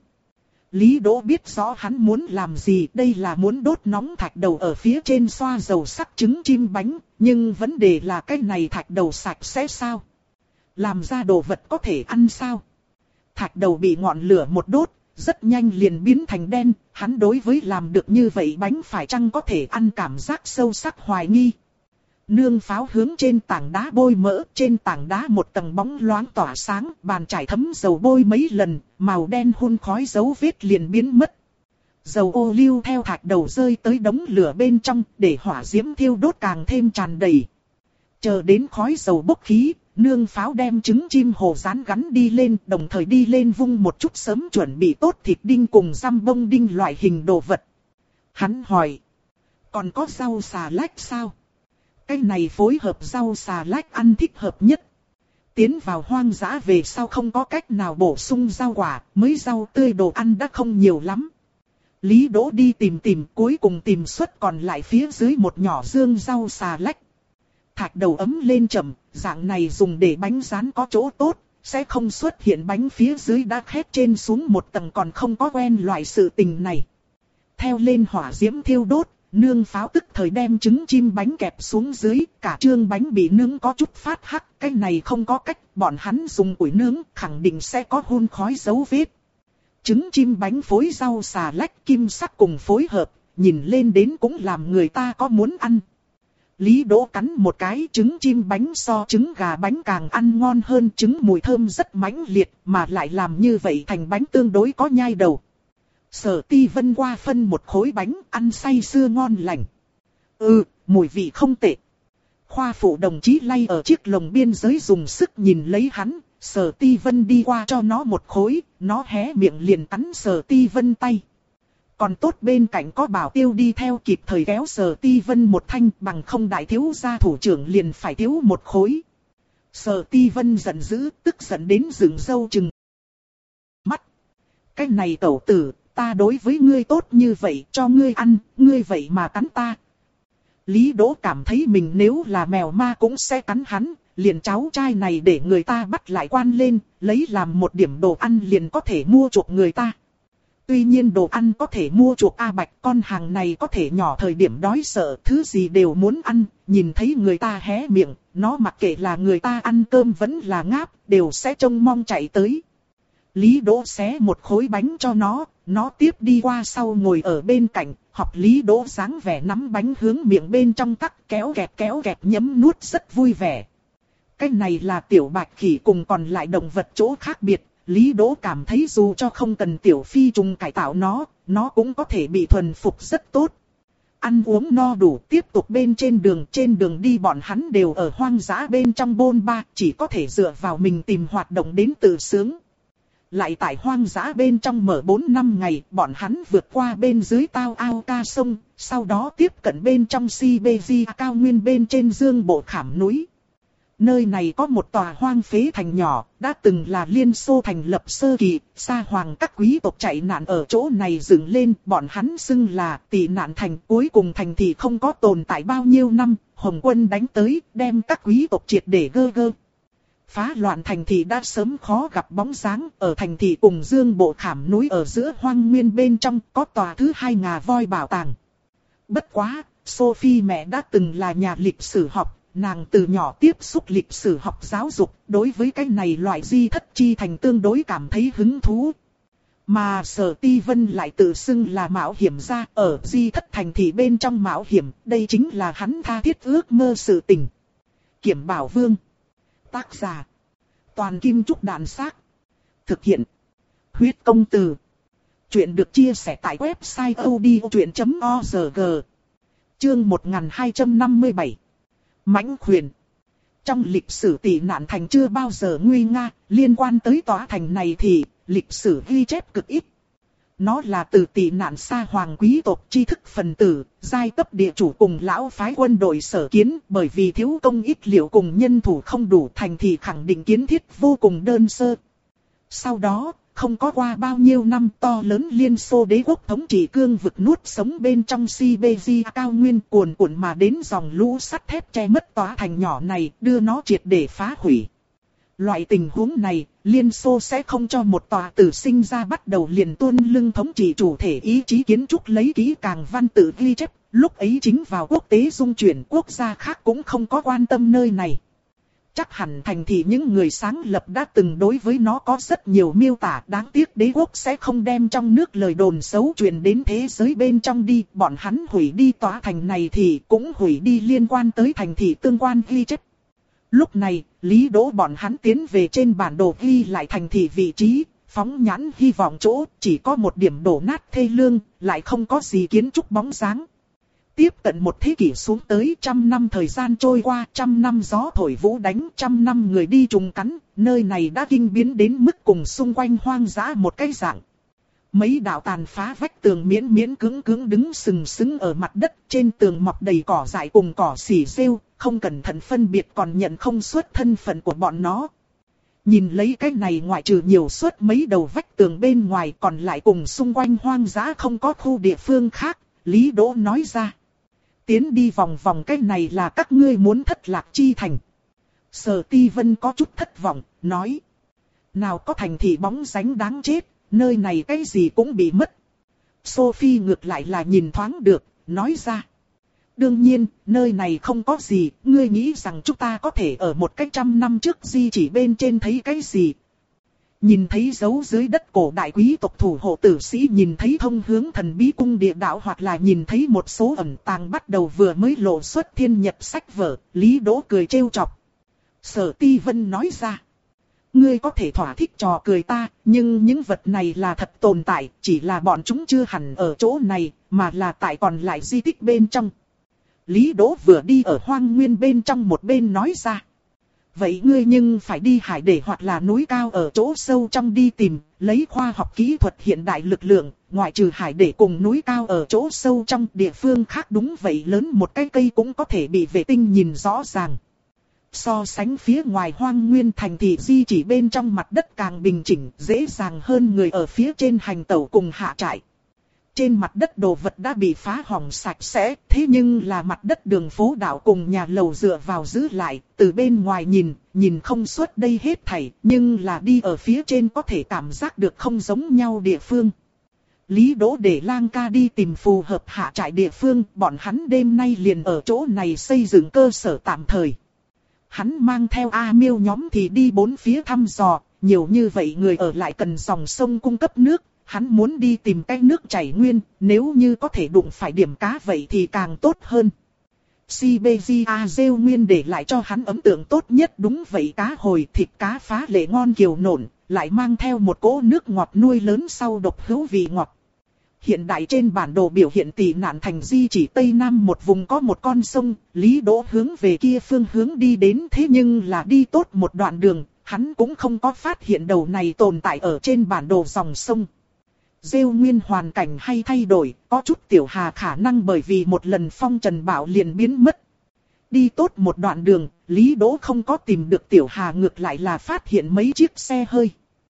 S1: Lý Đỗ biết rõ hắn muốn làm gì, đây là muốn đốt nóng thạch đầu ở phía trên xoa dầu sắc trứng chim bánh, nhưng vấn đề là cái này thạch đầu sạch sẽ sao? Làm ra đồ vật có thể ăn sao? Thạch đầu bị ngọn lửa một đốt, rất nhanh liền biến thành đen, hắn đối với làm được như vậy bánh phải chăng có thể ăn cảm giác sâu sắc hoài nghi. Nương Pháo hướng trên tảng đá bôi mỡ, trên tảng đá một tầng bóng loáng tỏa sáng, bàn chải thấm dầu bôi mấy lần, màu đen hun khói dấu vết liền biến mất. Dầu ô liu theo thạch đầu rơi tới đống lửa bên trong, để hỏa diễm thiêu đốt càng thêm tràn đầy. Chờ đến khói dầu bốc khí, Nương Pháo đem trứng chim hồ rán gắn đi lên, đồng thời đi lên vung một chút sớm chuẩn bị tốt thịt đinh cùng răm bông đinh loại hình đồ vật. Hắn hỏi, còn có rau xà lách sao? Cái này phối hợp rau xà lách ăn thích hợp nhất. Tiến vào hoang dã về sau không có cách nào bổ sung rau quả, mới rau tươi đồ ăn đã không nhiều lắm. Lý Đỗ đi tìm tìm, cuối cùng tìm suất còn lại phía dưới một nhỏ dương rau xà lách. Thạch đầu ấm lên chậm, dạng này dùng để bánh rán có chỗ tốt, sẽ không xuất hiện bánh phía dưới đã khét trên xuống một tầng còn không có quen loại sự tình này. Theo lên hỏa diễm thiêu đốt, Nương Pháo tức thời đem trứng chim bánh kẹp xuống dưới, cả trương bánh bị nướng có chút phát hắc, cái này không có cách, bọn hắn dùng củi nướng, khẳng định sẽ có hun khói dấu vết. Trứng chim bánh phối rau xà lách kim sắc cùng phối hợp, nhìn lên đến cũng làm người ta có muốn ăn. Lý Đỗ cắn một cái, trứng chim bánh so trứng gà bánh càng ăn ngon hơn, trứng mùi thơm rất mãnh liệt, mà lại làm như vậy thành bánh tương đối có nhai đầu. Sở Ti Vân qua phân một khối bánh, ăn say sưa ngon lành. Ừ, mùi vị không tệ. Khoa phụ đồng chí lay ở chiếc lồng biên giới dùng sức nhìn lấy hắn, Sở Ti Vân đi qua cho nó một khối, nó hé miệng liền cắn Sở Ti Vân tay. Còn tốt bên cạnh có Bảo Tiêu đi theo kịp thời kéo Sở Ti Vân một thanh, bằng không đại thiếu gia thủ trưởng liền phải thiếu một khối. Sở Ti Vân giận dữ, tức giận đến dựng râu trừng mắt. Cái này tẩu tử, ta đối với ngươi tốt như vậy, cho ngươi ăn, ngươi vậy mà cắn ta. Lý Đỗ cảm thấy mình nếu là mèo ma cũng sẽ cắn hắn, liền cháu trai này để người ta bắt lại quan lên, lấy làm một điểm đồ ăn liền có thể mua chuộc người ta. Tuy nhiên đồ ăn có thể mua chuộc A Bạch, con hàng này có thể nhỏ thời điểm đói sợ, thứ gì đều muốn ăn, nhìn thấy người ta hé miệng, nó mặc kệ là người ta ăn cơm vẫn là ngáp, đều sẽ trông mong chạy tới. Lý Đỗ xé một khối bánh cho nó, nó tiếp đi qua sau ngồi ở bên cạnh, học Lý Đỗ dáng vẻ nắm bánh hướng miệng bên trong cắt, kéo kẹt kéo kẹt nhấm nuốt rất vui vẻ. Cái này là tiểu bạch khỉ cùng còn lại động vật chỗ khác biệt, Lý Đỗ cảm thấy dù cho không cần tiểu phi trùng cải tạo nó, nó cũng có thể bị thuần phục rất tốt. Ăn uống no đủ, tiếp tục bên trên đường, trên đường đi bọn hắn đều ở hoang dã bên trong bôn ba, chỉ có thể dựa vào mình tìm hoạt động đến tự sướng. Lại tại hoang dã bên trong mở bốn năm ngày, bọn hắn vượt qua bên dưới Tao Ao Ca sông, sau đó tiếp cận bên trong Siberia cao nguyên bên trên dương bộ khảm núi. Nơi này có một tòa hoang phế thành nhỏ, đã từng là Liên Xô thành lập sơ kỳ, Sa Hoàng các quý tộc chạy nạn ở chỗ này dựng lên, bọn hắn xưng là tị nạn thành. Cuối cùng thành thị không có tồn tại bao nhiêu năm, Hồng quân đánh tới, đem các quý tộc triệt để gơ gơ. Phá loạn thành thị đã sớm khó gặp bóng dáng, ở thành thị cùng Dương Bộ Khảm núi ở giữa hoang nguyên bên trong có tòa thứ hai ngà voi bảo tàng. Bất quá, Sophie mẹ đã từng là nhà lịch sử học, nàng từ nhỏ tiếp xúc lịch sử học giáo dục, đối với cái này loại di thất chi thành tương đối cảm thấy hứng thú. Mà Sở Ti Vân lại tự xưng là mạo hiểm gia, ở di thất thành thị bên trong mạo hiểm, đây chính là hắn tha thiết ước mơ sự tình. Kiểm Bảo Vương. Tác giả. Toàn Kim Trúc Đàn Xác. Thực hiện. Huyết Công Từ. Chuyện được chia sẻ tại website odchuyện chấm org. Chương một nghìn hai trăm năm mươi bảy. Mãnh Khuyển. Trong lịch sử tị nạn thành chưa bao giờ nguy nga, liên quan tới tòa thành này thì lịch sử ghi chép cực ít. Nó là từ tị nạn Sa Hoàng quý tộc tri thức phần tử, giai cấp địa chủ cùng lão phái quân đội sở kiến, bởi vì thiếu công ít liệu cùng nhân thủ không đủ, thành thì khẳng định kiến thiết vô cùng đơn sơ. Sau đó, không có qua bao nhiêu năm, to lớn Liên Xô đế quốc thống trị cương vực nuốt sống bên trong Siberia cao nguyên, cuồn cuộn mà đến dòng lũ sắt thép che mất tòa thành nhỏ này, đưa nó triệt để phá hủy. Loại tình huống này, Liên Xô sẽ không cho một tòa từ sinh ra bắt đầu liền tuôn lưng thống trị chủ thể ý chí kiến trúc lấy kỹ càng văn tự ghi chép, lúc ấy chính vào quốc tế dung chuyển, quốc gia khác cũng không có quan tâm nơi này. Chắc hẳn thành thị những người sáng lập đã từng đối với nó có rất nhiều miêu tả, đáng tiếc đế quốc sẽ không đem trong nước lời đồn xấu truyền đến thế giới bên trong đi, bọn hắn hủy đi tòa thành này thì cũng hủy đi liên quan tới thành thị tương quan ghi chép. Lúc này, Lý Đỗ bọn hắn tiến về trên bản đồ ghi lại thành thị vị trí, phóng nhãn hy vọng chỗ, chỉ có một điểm đổ nát thê lương, lại không có gì kiến trúc bóng dáng. Tiếp cận một thế kỷ xuống tới, trăm năm thời gian trôi qua, trăm năm gió thổi vũ đánh, trăm năm người đi trùng cắn, nơi này đã kinh biến đến mức cùng xung quanh hoang dã một cái dạng. Mấy đạo tàn phá vách tường miễn miễn cứng cứng đứng sừng sững ở mặt đất, trên tường mọc đầy cỏ dại cùng cỏ xỉ rêu, không cẩn thận phân biệt còn nhận không xuất thân phận của bọn nó. Nhìn lấy cái này ngoại trừ nhiều suốt mấy đầu vách tường bên ngoài còn lại cùng xung quanh hoang dã không có khu địa phương khác, Lý Đỗ nói ra. Tiến đi vòng vòng cái này là các ngươi muốn thất lạc chi thành. Sở Ti Vân có chút thất vọng, nói. Nào có thành thị bóng dáng đáng chết, nơi này cái gì cũng bị mất. Sophie ngược lại là nhìn thoáng được, nói ra. Đương nhiên, nơi này không có gì, ngươi nghĩ rằng chúng ta có thể ở một cách trăm năm trước di chỉ bên trên thấy cái gì. Nhìn thấy dấu dưới đất cổ đại quý tộc thủ hộ tử sĩ, nhìn thấy thông hướng thần bí cung địa đạo, hoặc là nhìn thấy một số ẩn tàng bắt đầu vừa mới lộ xuất thiên nhật sách vở, Lý Đỗ cười trêu chọc. Sở Ti Vân nói ra. Ngươi có thể thỏa thích trò cười ta, nhưng những vật này là thật tồn tại, chỉ là bọn chúng chưa hẳn ở chỗ này, mà là tại còn lại di tích bên trong. Lý Đỗ vừa đi ở hoang nguyên bên trong một bên nói ra. Vậy ngươi nhưng phải đi hải để hoặc là núi cao ở chỗ sâu trong đi tìm, lấy khoa học kỹ thuật hiện đại lực lượng, ngoại trừ hải để cùng núi cao ở chỗ sâu trong địa phương khác đúng vậy lớn một cái cây cũng có thể bị vệ tinh nhìn rõ ràng. So sánh phía ngoài hoang nguyên thành thị di chỉ bên trong mặt đất càng bình chỉnh, dễ dàng hơn người ở phía trên hành tẩu cùng hạ trại. Trên mặt đất đồ vật đã bị phá hỏng sạch sẽ, thế nhưng là mặt đất đường phố đạo cùng nhà lầu dựa vào giữ lại, từ bên ngoài nhìn, nhìn không suốt đây hết thảy, nhưng là đi ở phía trên có thể cảm giác được không giống nhau địa phương. Lý Đỗ để Lang ca đi tìm phù hợp hạ trại địa phương, bọn hắn đêm nay liền ở chỗ này xây dựng cơ sở tạm thời. Hắn mang theo A Miêu nhóm thì đi bốn phía thăm dò, nhiều như vậy người ở lại cần dòng sông cung cấp nước. Hắn muốn đi tìm cái nước chảy nguyên, nếu như có thể đụng phải điểm cá vậy thì càng tốt hơn. Siberia rêu nguyên để lại cho hắn ấn tượng tốt nhất đúng vậy, cá hồi thịt cá phá lệ ngon kiều nộn, lại mang theo một cỗ nước ngọt nuôi lớn sau độc hữu vị ngọt. Hiện đại trên bản đồ biểu hiện tị nạn thành di chỉ Tây Nam một vùng có một con sông, Lý Đỗ hướng về kia phương hướng đi đến, thế nhưng là đi tốt một đoạn đường, hắn cũng không có phát hiện đầu này tồn tại ở trên bản đồ dòng sông. Rêu nguyên hoàn cảnh hay thay đổi, có chút tiểu hà khả năng bởi vì một lần phong trần bão liền biến mất. Đi tốt một đoạn đường, Lý Đỗ không có tìm được Tiểu Hà, ngược lại là phát hiện mấy chiếc xe hơi.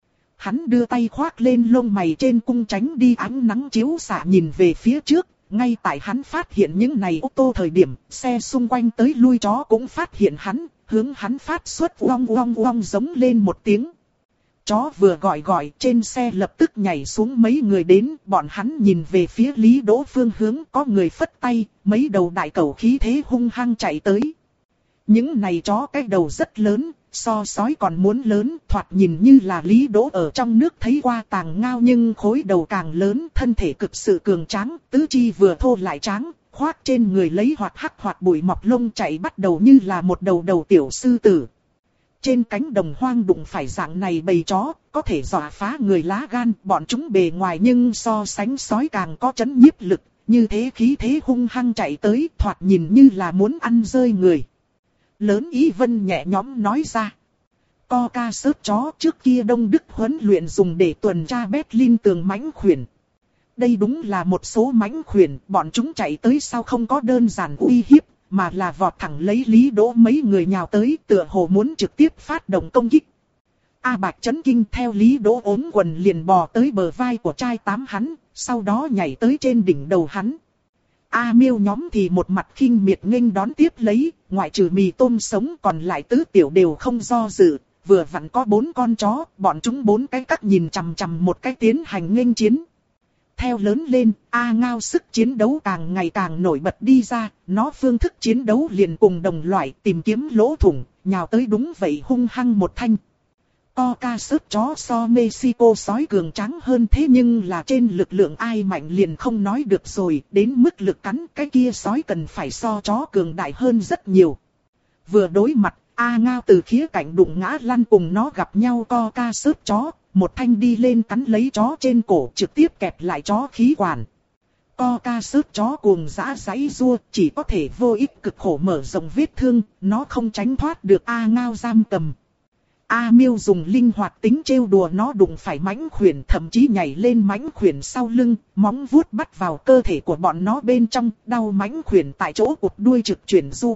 S1: Hắn đưa tay khoác lên lông mày trên cung tránh đi ánh nắng chiếu xạ nhìn về phía trước. Ngay tại hắn phát hiện những này ô tô thời điểm, xe xung quanh tới lui chó cũng phát hiện hắn, hướng hắn phát xuất uong uong uong giống lên một tiếng. Chó vừa gọi gọi, trên xe lập tức nhảy xuống mấy người đến, bọn hắn nhìn về phía Lý Đỗ phương hướng, có người phất tay, mấy đầu đại cẩu khí thế hung hăng chạy tới. Những này chó cái đầu rất lớn, so sói còn muốn lớn, thoạt nhìn như là Lý Đỗ ở trong nước thấy qua tàng ngao, nhưng khối đầu càng lớn, thân thể cực sự cường tráng, tứ chi vừa thô lại tráng, khoác trên người lấy hoạt hắc hoạt bụi mọc lông chạy bắt đầu như là một đầu đầu tiểu sư tử. Trên cánh đồng hoang đụng phải dạng này bầy chó, có thể dọa phá người lá gan, bọn chúng bề ngoài nhưng so sánh sói càng có chấn nhiếp lực, như thế khí thế hung hăng chạy tới, thoạt nhìn như là muốn ăn rơi người. Lớn Ý Vân nhẹ nhõm nói ra. Co ca sớt chó trước kia Đông Đức huấn luyện dùng để tuần tra Berlin tường mãnh khuyển. Đây đúng là một số mãnh khuyển, bọn chúng chạy tới sau không có đơn giản uy hiếp, mà là vọt thẳng lấy Lý Đỗ mấy người nhào tới, tựa hồ muốn trực tiếp phát động công kích. A Bạch chấn kinh theo Lý Đỗ ốm quần liền bò tới bờ vai của trai tám hắn, sau đó nhảy tới trên đỉnh đầu hắn. A Miêu nhóm thì một mặt khinh miệt nghênh đón tiếp lấy, ngoại trừ mì tôm sống còn lại tứ tiểu đều không do dự, vừa vặn có bốn con chó, bọn chúng bốn cái cắt nhìn chằm chằm một cái tiến hành nghênh chiến. Theo lớn lên, A Ngao sức chiến đấu càng ngày càng nổi bật đi ra, nó phương thức chiến đấu liền cùng đồng loại tìm kiếm lỗ thủng, nhào tới đúng vậy hung hăng một thanh. Co ca sớt chó so Mexico sói cường tráng hơn, thế nhưng là trên lực lượng ai mạnh liền không nói được rồi, đến mức lực cắn cái kia sói cần phải so chó cường đại hơn rất nhiều. Vừa đối mặt, A Ngao từ khía cạnh đụng ngã lăn cùng nó gặp nhau co ca sớt chó, một thanh đi lên cắn lấy chó trên cổ trực tiếp kẹp lại chó khí quản. Co ca sớt chó cuồng dã giãy giụa, chỉ có thể vô ích cực khổ mở rộng vết thương, nó không tránh thoát được A Ngao giam cầm. A Miêu dùng linh hoạt tính trêu đùa nó đụng phải mãnh khuyển, thậm chí nhảy lên mãnh khuyển sau lưng, móng vuốt bắt vào cơ thể của bọn nó bên trong, đau mãnh khuyển tại chỗ cụt đuôi trực chuyển du.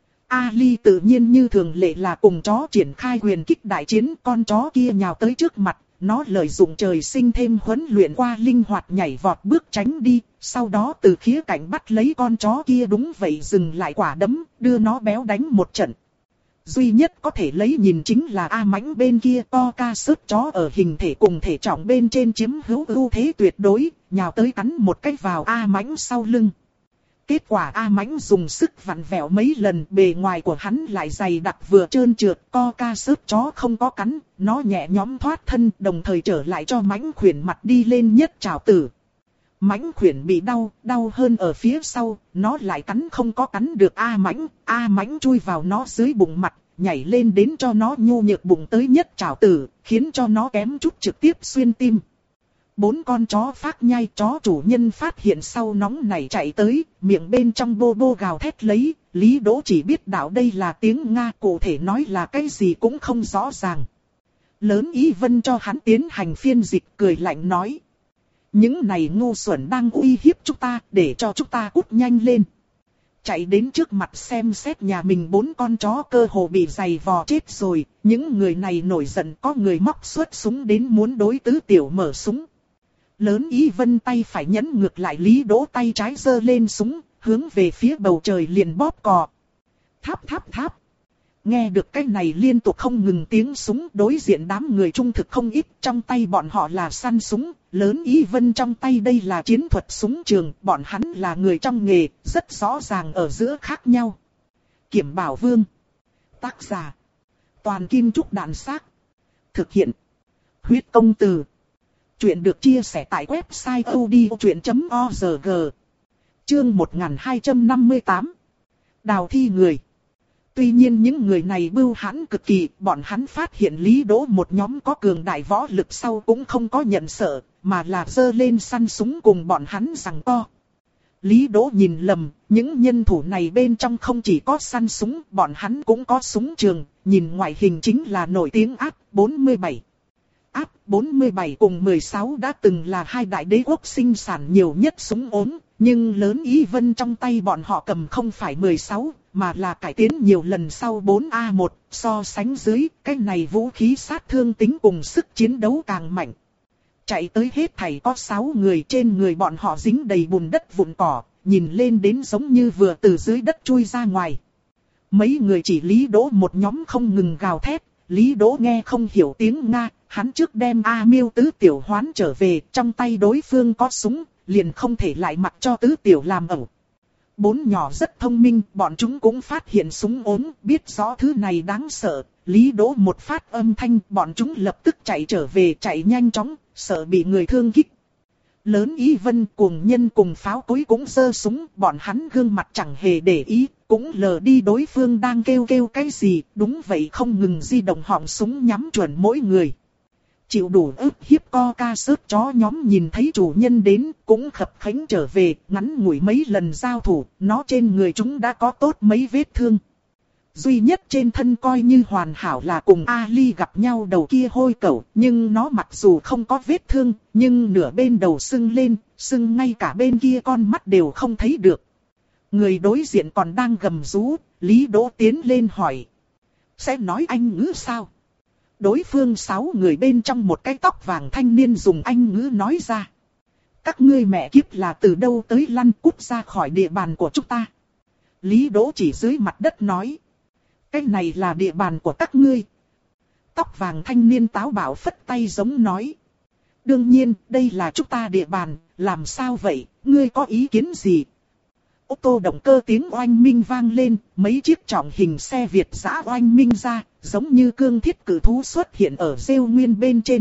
S1: A Ly tự nhiên như thường lệ là cùng chó triển khai quyền kích đại chiến, con chó kia nhào tới trước mặt, nó lợi dụng trời sinh thêm huấn luyện qua linh hoạt nhảy vọt bước tránh đi, sau đó từ khía cạnh bắt lấy con chó kia đúng vậy dừng lại quả đấm, đưa nó béo đánh một trận. Duy nhất có thể lấy nhìn chính là A Mãnh bên kia, co ca sớt chó ở hình thể cùng thể trọng bên trên chiếm hữu ưu thế tuyệt đối, nhào tới cắn một cái vào A Mãnh sau lưng. Kết quả A Mãnh dùng sức vặn vẹo mấy lần, bề ngoài của hắn lại dày đặc vừa trơn trượt, co ca sớt chó không có cắn, nó nhẹ nhõm thoát thân, đồng thời trở lại cho mãnh khuyển mặt đi lên nhất trảo tử. Mãnh khuyển bị đau, đau hơn ở phía sau, nó lại cắn không có cắn được A Mãnh, A Mãnh chui vào nó dưới bụng mặt, nhảy lên đến cho nó nhu nhược bụng tới nhất trảo tử, khiến cho nó kém chút trực tiếp xuyên tim. Bốn con chó phát nhai, chó chủ nhân phát hiện sau nóng nảy chạy tới, miệng bên trong bô bô gào thét lấy, Lý Đỗ chỉ biết đạo đây là tiếng Nga, cụ thể nói là cái gì cũng không rõ ràng. Lớn Ý Vân cho hắn tiến hành phiên dịch, cười lạnh nói. Những này ngu xuẩn đang uy hiếp chúng ta, để cho chúng ta cút nhanh lên. Chạy đến trước mặt xem xét nhà mình bốn con chó cơ hồ bị giày vò chết rồi, những người này nổi giận, có người móc xuất súng đến muốn đối tứ tiểu mở súng. Lớn Ý Vân tay phải nhấn ngược lại, Lý Đỗ tay trái giơ lên súng, hướng về phía bầu trời liền bóp cò. Tháp tháp tháp. Nghe được cái này liên tục không ngừng tiếng súng, đối diện đám người trung thực không ít, trong tay bọn họ là săn súng, Lớn Ý Vân trong tay đây là chiến thuật súng trường, bọn hắn là người trong nghề, rất rõ ràng ở giữa khác nhau. Kiểm Bảo Vương. Tác giả. Toàn Kim Trúc Đạn Xác. Thực hiện. Huyết Công Từ. Chuyện được chia sẻ tại website odchuyện chấm org. Chương một nghìn hai trăm năm mươi tám. Đào thi người. Tuy nhiên những người này bưu hãn cực kỳ, bọn hắn phát hiện Lý Đỗ một nhóm có cường đại võ lực sau cũng không có nhận sợ, mà là giơ lên săn súng cùng bọn hắn giằng co. Lý Đỗ nhìn lầm, những nhân thủ này bên trong không chỉ có săn súng, bọn hắn cũng có súng trường, nhìn ngoại hình chính là nổi tiếng áp bốn mươi bảy. Áp bốn mươi bảy cùng mười sáu đã từng là hai đại đế quốc sinh sản nhiều nhất súng ốm, nhưng Lớn Ý Vân trong tay bọn họ cầm không phải mười sáu, mà là cải tiến nhiều lần sau bốn A một, so sánh dưới, cái này vũ khí sát thương tính cùng sức chiến đấu càng mạnh. Chạy tới hết thảy có sáu người, trên người bọn họ dính đầy bùn đất vụn cỏ, nhìn lên đến giống như vừa từ dưới đất chui ra ngoài. Mấy người chỉ Lý Đỗ một nhóm không ngừng gào thét, Lý Đỗ nghe không hiểu tiếng Nga, hắn trước đem A Miêu tứ tiểu hoán trở về, trong tay đối phương có súng, liền không thể lại mặc cho tứ tiểu làm ẩu. Bốn nhỏ rất thông minh, bọn chúng cũng phát hiện súng ốm, biết rõ thứ này đáng sợ. Lý Đỗ một phát âm thanh, bọn chúng lập tức chạy trở về, chạy nhanh chóng, sợ bị người thương kích. Lớn Ý Vân cùng nhân cùng pháo cối cũng giơ súng, bọn hắn gương mặt chẳng hề để ý, cũng lờ đi đối phương đang kêu kêu cái gì, đúng vậy không ngừng di động họng súng nhắm chuẩn mỗi người. Chịu đủ ức hiếp co ca sớt chó nhóm nhìn thấy chủ nhân đến, cũng khập khánh trở về, ngắn ngủi mấy lần giao thủ, nó trên người chúng đã có tốt mấy vết thương. Duy nhất trên thân coi như hoàn hảo là cùng Ali gặp nhau đầu kia hôi cẩu, nhưng nó mặc dù không có vết thương, nhưng nửa bên đầu sưng lên, sưng ngay cả bên kia con mắt đều không thấy được. Người đối diện còn đang gầm rú, Lý Đỗ tiến lên hỏi. Sẽ nói Anh ngữ sao? Đối phương sáu người bên trong một cái tóc vàng thanh niên dùng Anh ngữ nói ra. Các ngươi mẹ kiếp là từ đâu tới lăn cút ra khỏi địa bàn của chúng ta. Lý Đỗ chỉ dưới mặt đất nói. Cái này là địa bàn của các ngươi. Tóc vàng thanh niên táo bạo phất tay giống nói. Đương nhiên, đây là chúng ta địa bàn, làm sao vậy, ngươi có ý kiến gì? Ô tô động cơ tiếng oanh minh vang lên, mấy chiếc trọng hình xe Việt dã oanh minh ra, giống như cương thiết cử thú xuất hiện ở rêu nguyên bên trên.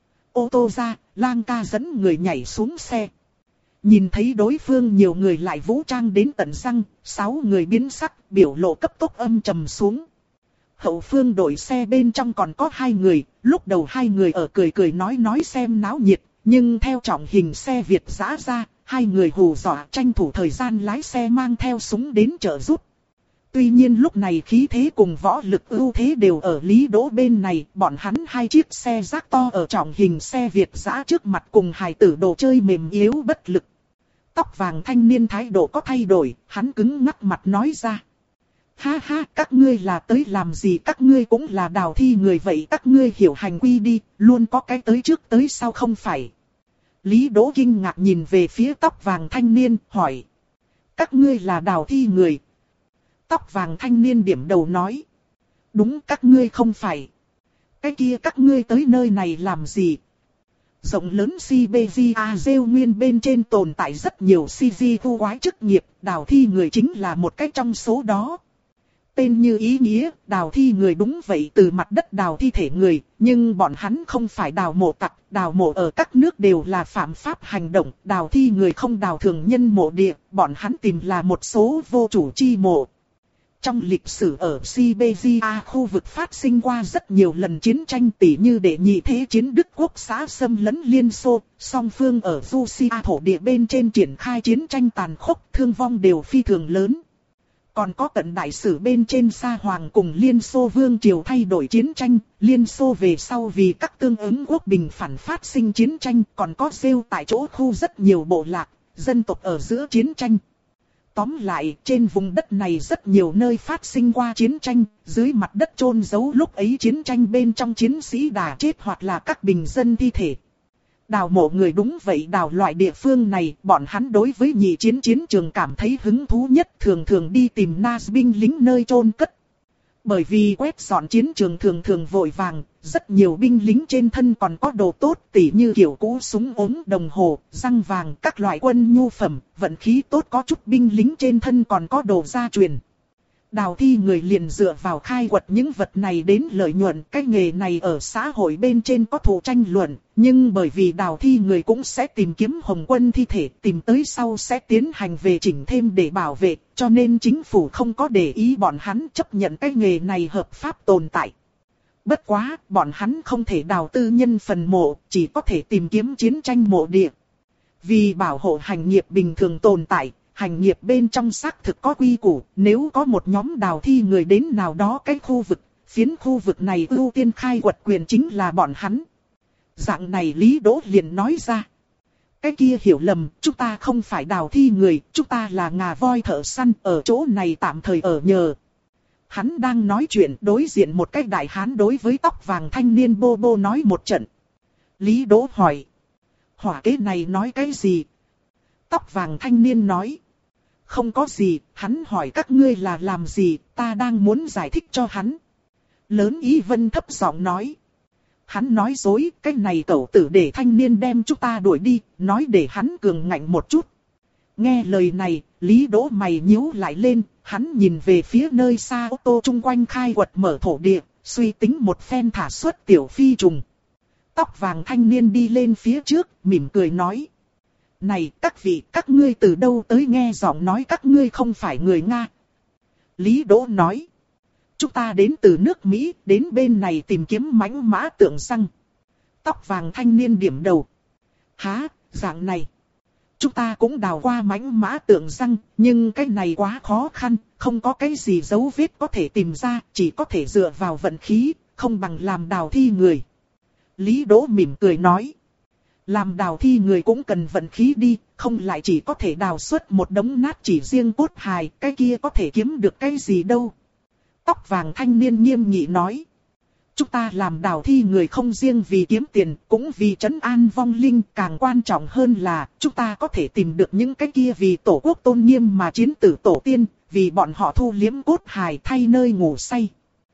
S1: Ô tô ra, Lang ca dẫn người nhảy xuống xe. Nhìn thấy đối phương nhiều người lại vũ trang đến tận răng, sáu người biến sắc, biểu lộ cấp tốc âm trầm xuống. Hậu phương đội xe bên trong còn có hai người, lúc đầu hai người ở cười cười nói nói xem náo nhiệt, nhưng theo trọng hình xe Việt dã ra, hai người hù dọa tranh thủ thời gian lái xe mang theo súng đến trợ giúp. Tuy nhiên lúc này khí thế cùng võ lực ưu thế đều ở Lý Đỗ bên này, bọn hắn hai chiếc xe rác to ở trọng hình xe Việt dã trước mặt cùng hài tử đồ chơi mềm yếu bất lực. Tóc vàng thanh niên thái độ có thay đổi, hắn cứng ngắc mặt nói ra. Ha ha, các ngươi là tới làm gì, các ngươi cũng là đào thi người vậy, các ngươi hiểu hành quy đi, luôn có cái tới trước tới sau không phải. Lý Đỗ kinh ngạc nhìn về phía tóc vàng thanh niên, hỏi. Các ngươi là đào thi người. Tóc vàng thanh niên điểm đầu nói. Đúng, các ngươi không phải. Cái kia các ngươi tới nơi này làm gì? Rộng lớn Siberia rêu nguyên bên trên tồn tại rất nhiều xê giê thu quái chức nghiệp, đào thi người chính là một cái trong số đó. Tên như ý nghĩa, đào thi người đúng vậy, từ mặt đất đào thi thể người, nhưng bọn hắn không phải đào mộ tặc, đào mộ ở các nước đều là phạm pháp hành động, đào thi người không đào thường nhân mộ địa, bọn hắn tìm là một số vô chủ chi mộ. Trong lịch sử ở Siberia khu vực phát sinh qua rất nhiều lần chiến tranh, tỉ như đệ nhị thế chiến Đức Quốc xã xâm lấn Liên Xô, song phương ở Russia thổ địa bên trên triển khai chiến tranh tàn khốc, thương vong đều phi thường lớn. Còn có cận đại sử bên trên Sa Hoàng cùng Liên Xô Vương Triều thay đổi chiến tranh, Liên Xô về sau vì các tương ứng quốc bình phản phát sinh chiến tranh, còn có rêu tại chỗ khu rất nhiều bộ lạc, dân tộc ở giữa chiến tranh. Tóm lại, trên vùng đất này rất nhiều nơi phát sinh qua chiến tranh, dưới mặt đất chôn giấu lúc ấy chiến tranh bên trong chiến sĩ đã chết hoặc là các bình dân thi thể. Đào mộ người đúng vậy, đào loại địa phương này, bọn hắn đối với nhị chiến chiến trường cảm thấy hứng thú nhất, thường thường đi tìm Nazi binh lính nơi chôn cất. Bởi vì quét dọn chiến trường thường thường vội vàng, rất nhiều binh lính trên thân còn có đồ tốt, tỉ như kiểu cũ súng ốm, đồng hồ, răng vàng, các loại quân nhu phẩm, vận khí tốt có chút binh lính trên thân còn có đồ gia truyền. Đào thi người liền dựa vào khai quật những vật này đến lợi nhuận, cái nghề này ở xã hội bên trên có thù tranh luận, nhưng bởi vì đào thi người cũng sẽ tìm kiếm hồng quân thi thể, tìm tới sau sẽ tiến hành về chỉnh thêm để bảo vệ, cho nên chính phủ không có để ý bọn hắn chấp nhận cái nghề này hợp pháp tồn tại. Bất quá, bọn hắn không thể đào tư nhân phần mộ, chỉ có thể tìm kiếm chiến tranh mộ địa. Vì bảo hộ hành nghiệp bình thường tồn tại, hành nghiệp bên trong xác thực có quy củ, nếu có một nhóm đào thi người đến nào đó cái khu vực, phiến khu vực này ưu tiên khai quật quyền chính là bọn hắn. Dạng này Lý Đỗ liền nói ra. cái kia hiểu lầm, chúng ta không phải đào thi người, chúng ta là ngà voi thợ săn, ở chỗ này tạm thời ở nhờ. Hắn đang nói chuyện, đối diện một cái đại hán đối với tóc vàng thanh niên bô bô nói một trận. Lý Đỗ hỏi. Hỏa kế này nói cái gì? Tóc vàng thanh niên nói. Không có gì, hắn hỏi các ngươi là làm gì, ta đang muốn giải thích cho hắn. Lớn Ý Vân thấp giọng nói. Hắn nói dối, cái này cẩu tử để thanh niên đem chúng ta đuổi đi, nói để hắn cường ngạnh một chút. Nghe lời này, Lý Đỗ mày nhíu lại lên, hắn nhìn về phía nơi xa ô tô chung quanh khai quật mở thổ địa, suy tính một phen thả xuất tiểu phi trùng. Tóc vàng thanh niên đi lên phía trước, mỉm cười nói. Này các vị, các ngươi từ đâu tới nghe giọng nói các ngươi không phải người Nga. Lý Đỗ nói. Chúng ta đến từ nước Mỹ, đến bên này tìm kiếm mãnh mã tượng xăng. Tóc vàng thanh niên điểm đầu. Hả, dạng này. Chúng ta cũng đào qua mãnh mã tượng xăng, nhưng cái này quá khó khăn, không có cái gì dấu vết có thể tìm ra, chỉ có thể dựa vào vận khí, không bằng làm đào thi người. Lý Đỗ mỉm cười nói. Làm đào thi người cũng cần vận khí đi, không lại chỉ có thể đào xuất một đống nát chỉ riêng cốt hài, cái kia có thể kiếm được cái gì đâu. Tóc vàng thanh niên nghiêm nghị nói. Chúng ta làm đào thi người không riêng vì kiếm tiền, cũng vì trấn an vong linh, càng quan trọng hơn là chúng ta có thể tìm được những cái kia vì tổ quốc tôn nghiêm mà chiến tử tổ tiên, vì bọn họ thu liếm cốt hài thay nơi ngủ say.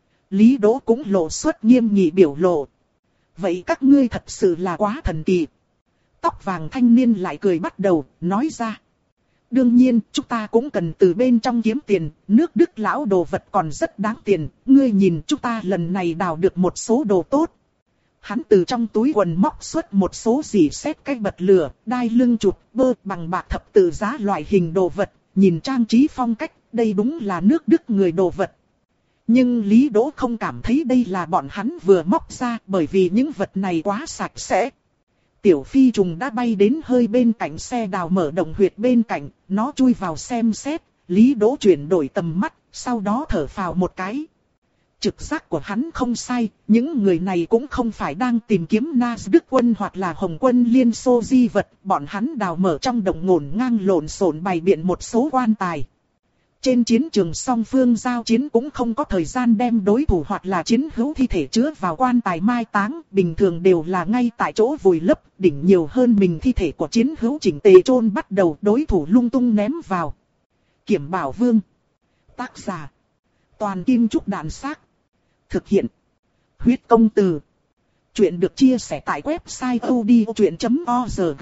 S1: Lý Đỗ cũng lộ xuất nghiêm nghị biểu lộ. Vậy các ngươi thật sự là quá thần kỳ. Tóc vàng thanh niên lại cười bắt đầu, nói ra. Đương nhiên, chúng ta cũng cần từ bên trong kiếm tiền, nước Đức lão đồ vật còn rất đáng tiền, ngươi nhìn chúng ta lần này đào được một số đồ tốt. Hắn từ trong túi quần móc xuất một số dỉ sét cái bật lửa, đai lưng chụp, bơ bằng bạc thập tự giá loại hình đồ vật, nhìn trang trí phong cách, đây đúng là nước Đức người đồ vật. Nhưng Lý Đỗ không cảm thấy đây là bọn hắn vừa móc ra, bởi vì những vật này quá sạch sẽ. Tiểu phi trùng đã bay đến hơi bên cạnh xe đào mở động huyệt bên cạnh, nó chui vào xem xét, Lý Đỗ chuyển đổi tầm mắt, sau đó thở phào một cái. Trực giác của hắn không sai, những người này cũng không phải đang tìm kiếm Nazi Đức quân hoặc là Hồng quân Liên Xô di vật, bọn hắn đào mở trong động ngổn ngang lộn xộn bày biện một số quan tài. Trên chiến trường song phương giao chiến cũng không có thời gian đem đối thủ hoặc là chiến hữu thi thể chứa vào quan tài mai táng, bình thường đều là ngay tại chỗ vùi lấp, đỉnh nhiều hơn mình thi thể của chiến hữu chỉnh tề chôn bắt đầu đối thủ lung tung ném vào. Kiểm Bảo Vương. Tác giả. Toàn Kim Trúc Đàn Xác. Thực hiện. Huyết Công Từ. Chuyện được chia sẻ tại website odchuyện chấm org.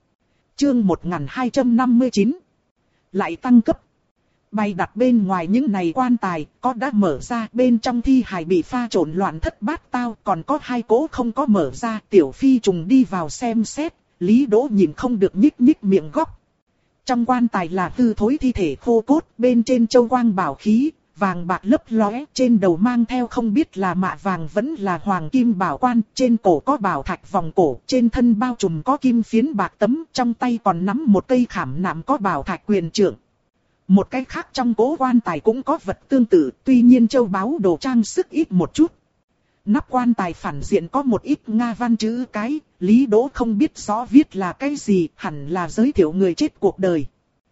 S1: Chương một nghìn hai trăm năm mươi chín. Lại tăng cấp. Bày đặt bên ngoài những này quan tài, có đã mở ra, bên trong thi hài bị pha trộn loạn thất bát tao, còn có hai cỗ không có mở ra, tiểu phi trùng đi vào xem xét, Lý Đỗ nhìn không được nhích nhích miệng góc. Trong quan tài là hư thối thi thể khô cốt, bên trên châu quang bảo khí, vàng bạc lấp lóe, trên đầu mang theo không biết là mạ vàng vẫn là hoàng kim bảo quan, trên cổ có bảo thạch vòng cổ, trên thân bao trùm có kim phiến bạc tấm, trong tay còn nắm một cây khảm nạm có bảo thạch quyền trượng. Một cái khác trong cố quan tài cũng có vật tương tự, tuy nhiên châu báu đồ trang sức ít một chút. Nắp quan tài phản diện có một ít Nga văn chữ cái, Lý Đỗ không biết rõ viết là cái gì, hẳn là giới thiệu người chết cuộc đời.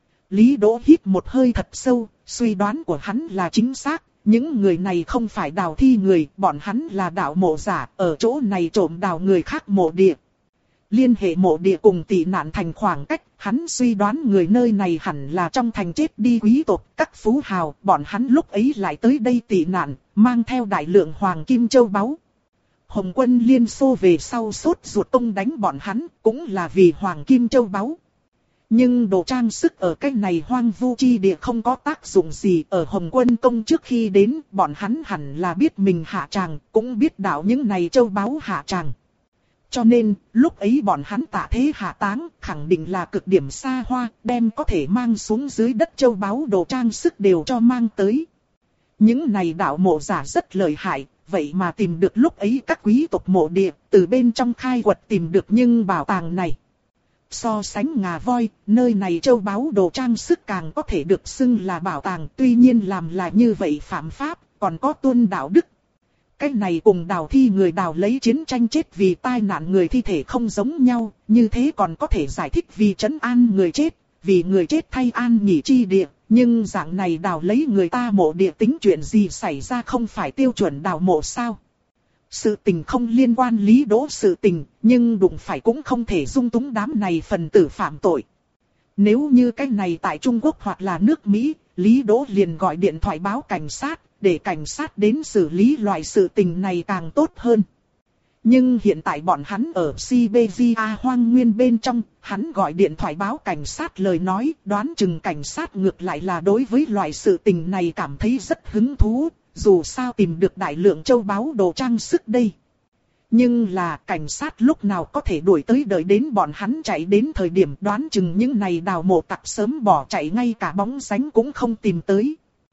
S1: Lý Đỗ hít một hơi thật sâu, suy đoán của hắn là chính xác, những người này không phải đào thi người, bọn hắn là đạo mộ giả, ở chỗ này trộm đào người khác mộ địa. Liên hệ mộ địa cùng tị nạn thành khoảng cách, hắn suy đoán người nơi này hẳn là trong thành chết đi quý tộc, các phú hào, bọn hắn lúc ấy lại tới đây tị nạn, mang theo đại lượng hoàng kim châu báu. Hồng quân Liên Xô về sau sốt ruột công đánh bọn hắn, cũng là vì hoàng kim châu báu. Nhưng đồ trang sức ở cái này hoang vu chi địa không có tác dụng gì, ở Hồng quân công trước khi đến, bọn hắn hẳn là biết mình hạ tràng, cũng biết đạo những này châu báu hạ tràng. Cho nên, lúc ấy bọn hắn tạ thế hạ táng, khẳng định là cực điểm xa hoa, đem có thể mang xuống dưới đất châu báu đồ trang sức đều cho mang tới. Những này đạo mộ giả rất lợi hại, vậy mà tìm được lúc ấy các quý tộc mộ địa, từ bên trong khai quật tìm được nhưng bảo tàng này. So sánh ngà voi, nơi này châu báu đồ trang sức càng có thể được xưng là bảo tàng, tuy nhiên làm là như vậy phạm pháp, còn có tuân đạo đức. Cái này cùng đào thi người đào lấy chiến tranh chết vì tai nạn người thi thể không giống nhau, như thế còn có thể giải thích vì trấn an người chết, vì người chết thay an nghỉ chi địa. Nhưng dạng này đào lấy người ta mộ địa tính chuyện gì xảy ra không phải tiêu chuẩn đào mộ sao? Sự tình không liên quan Lý Đỗ sự tình, nhưng đụng phải cũng không thể dung túng đám này phần tử phạm tội. Nếu như cái này tại Trung Quốc hoặc là nước Mỹ, Lý Đỗ liền gọi điện thoại báo cảnh sát, để cảnh sát đến xử lý loại sự tình này càng tốt hơn. Nhưng hiện tại bọn hắn ở Siberia hoang nguyên bên trong, hắn gọi điện thoại báo cảnh sát lời nói, đoán chừng cảnh sát ngược lại là đối với loại sự tình này cảm thấy rất hứng thú, dù sao tìm được đại lượng châu báu đồ trang sức đây. Nhưng là cảnh sát lúc nào có thể đuổi tới đợi đến bọn hắn chạy đến thời điểm đoán chừng những này đào mộ tặc sớm bỏ chạy ngay cả bóng dáng cũng không tìm tới.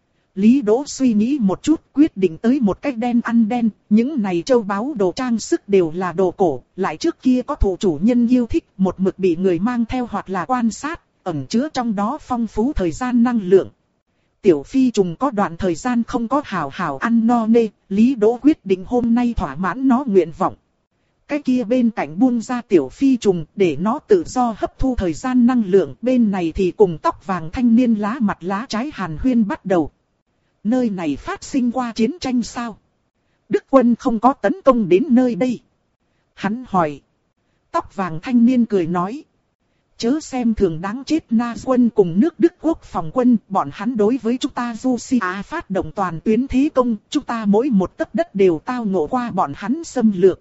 S1: Lý Đỗ suy nghĩ một chút quyết định tới một cách đen ăn đen, những này châu báu đồ trang sức đều là đồ cổ, lại trước kia có thủ chủ nhân yêu thích một mực bị người mang theo hoặc là quan sát, ẩn chứa trong đó phong phú thời gian năng lượng. Tiểu Phi trùng có đoạn thời gian không có hảo hảo ăn no nê, Lý Đỗ quyết định hôm nay thỏa mãn nó nguyện vọng. Cái kia bên cạnh buông ra Tiểu Phi trùng để nó tự do hấp thu thời gian năng lượng, bên này thì cùng tóc vàng thanh niên lá mặt lá trái hàn huyên bắt đầu. Nơi này phát sinh qua chiến tranh sao? Đức quân không có tấn công đến nơi đây. Hắn hỏi. Tóc vàng thanh niên cười nói. Chớ xem thường đáng chết Na quân cùng nước Đức quốc phòng quân, bọn hắn đối với chúng ta Russia phát động toàn tuyến thế công, chúng ta mỗi một tấc đất đều tao ngộ qua bọn hắn xâm lược.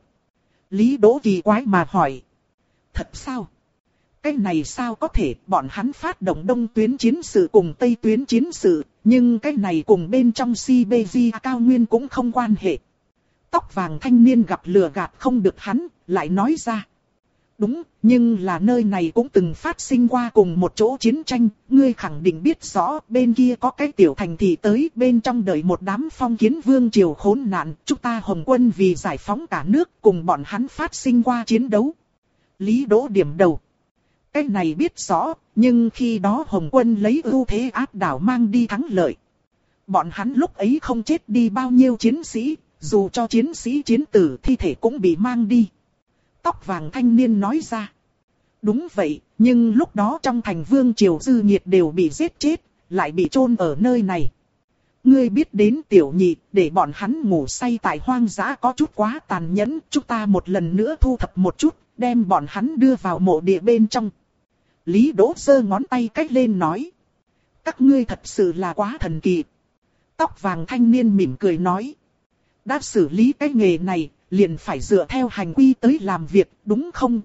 S1: Lý Đỗ kỳ quái mà hỏi. Thật sao? Cái này sao có thể, bọn hắn phát động đông tuyến chiến sự cùng tây tuyến chiến sự, nhưng cái này cùng bên trong Siberia cao nguyên cũng không quan hệ. Tóc vàng thanh niên gặp lừa gạt không được hắn, lại nói ra. Đúng, nhưng là nơi này cũng từng phát sinh qua cùng một chỗ chiến tranh, ngươi khẳng định biết rõ, bên kia có cái tiểu thành thị tới, bên trong đợi một đám phong kiến vương triều khốn nạn, chúng ta Hồng quân vì giải phóng cả nước cùng bọn hắn phát sinh qua chiến đấu. Lý Đỗ điểm đầu. Cái này biết rõ, nhưng khi đó Hồng quân lấy ưu thế áp đảo mang đi thắng lợi. Bọn hắn lúc ấy không chết đi bao nhiêu chiến sĩ, dù cho chiến sĩ chiến tử thi thể cũng bị mang đi. Tóc vàng thanh niên nói ra. Đúng vậy, nhưng lúc đó trong thành vương triều dư nhiệt đều bị giết chết, lại bị chôn ở nơi này. Ngươi biết đến tiểu nhị, để bọn hắn ngủ say tại hoang dã có chút quá tàn nhẫn, chúng ta một lần nữa thu thập một chút, đem bọn hắn đưa vào mộ địa bên trong. Lý Đỗ giơ ngón tay cách lên nói. Các ngươi thật sự là quá thần kỳ. Tóc vàng thanh niên mỉm cười nói. Đã xử lý cái nghề này, liền phải dựa theo hành quy tới làm việc, đúng không?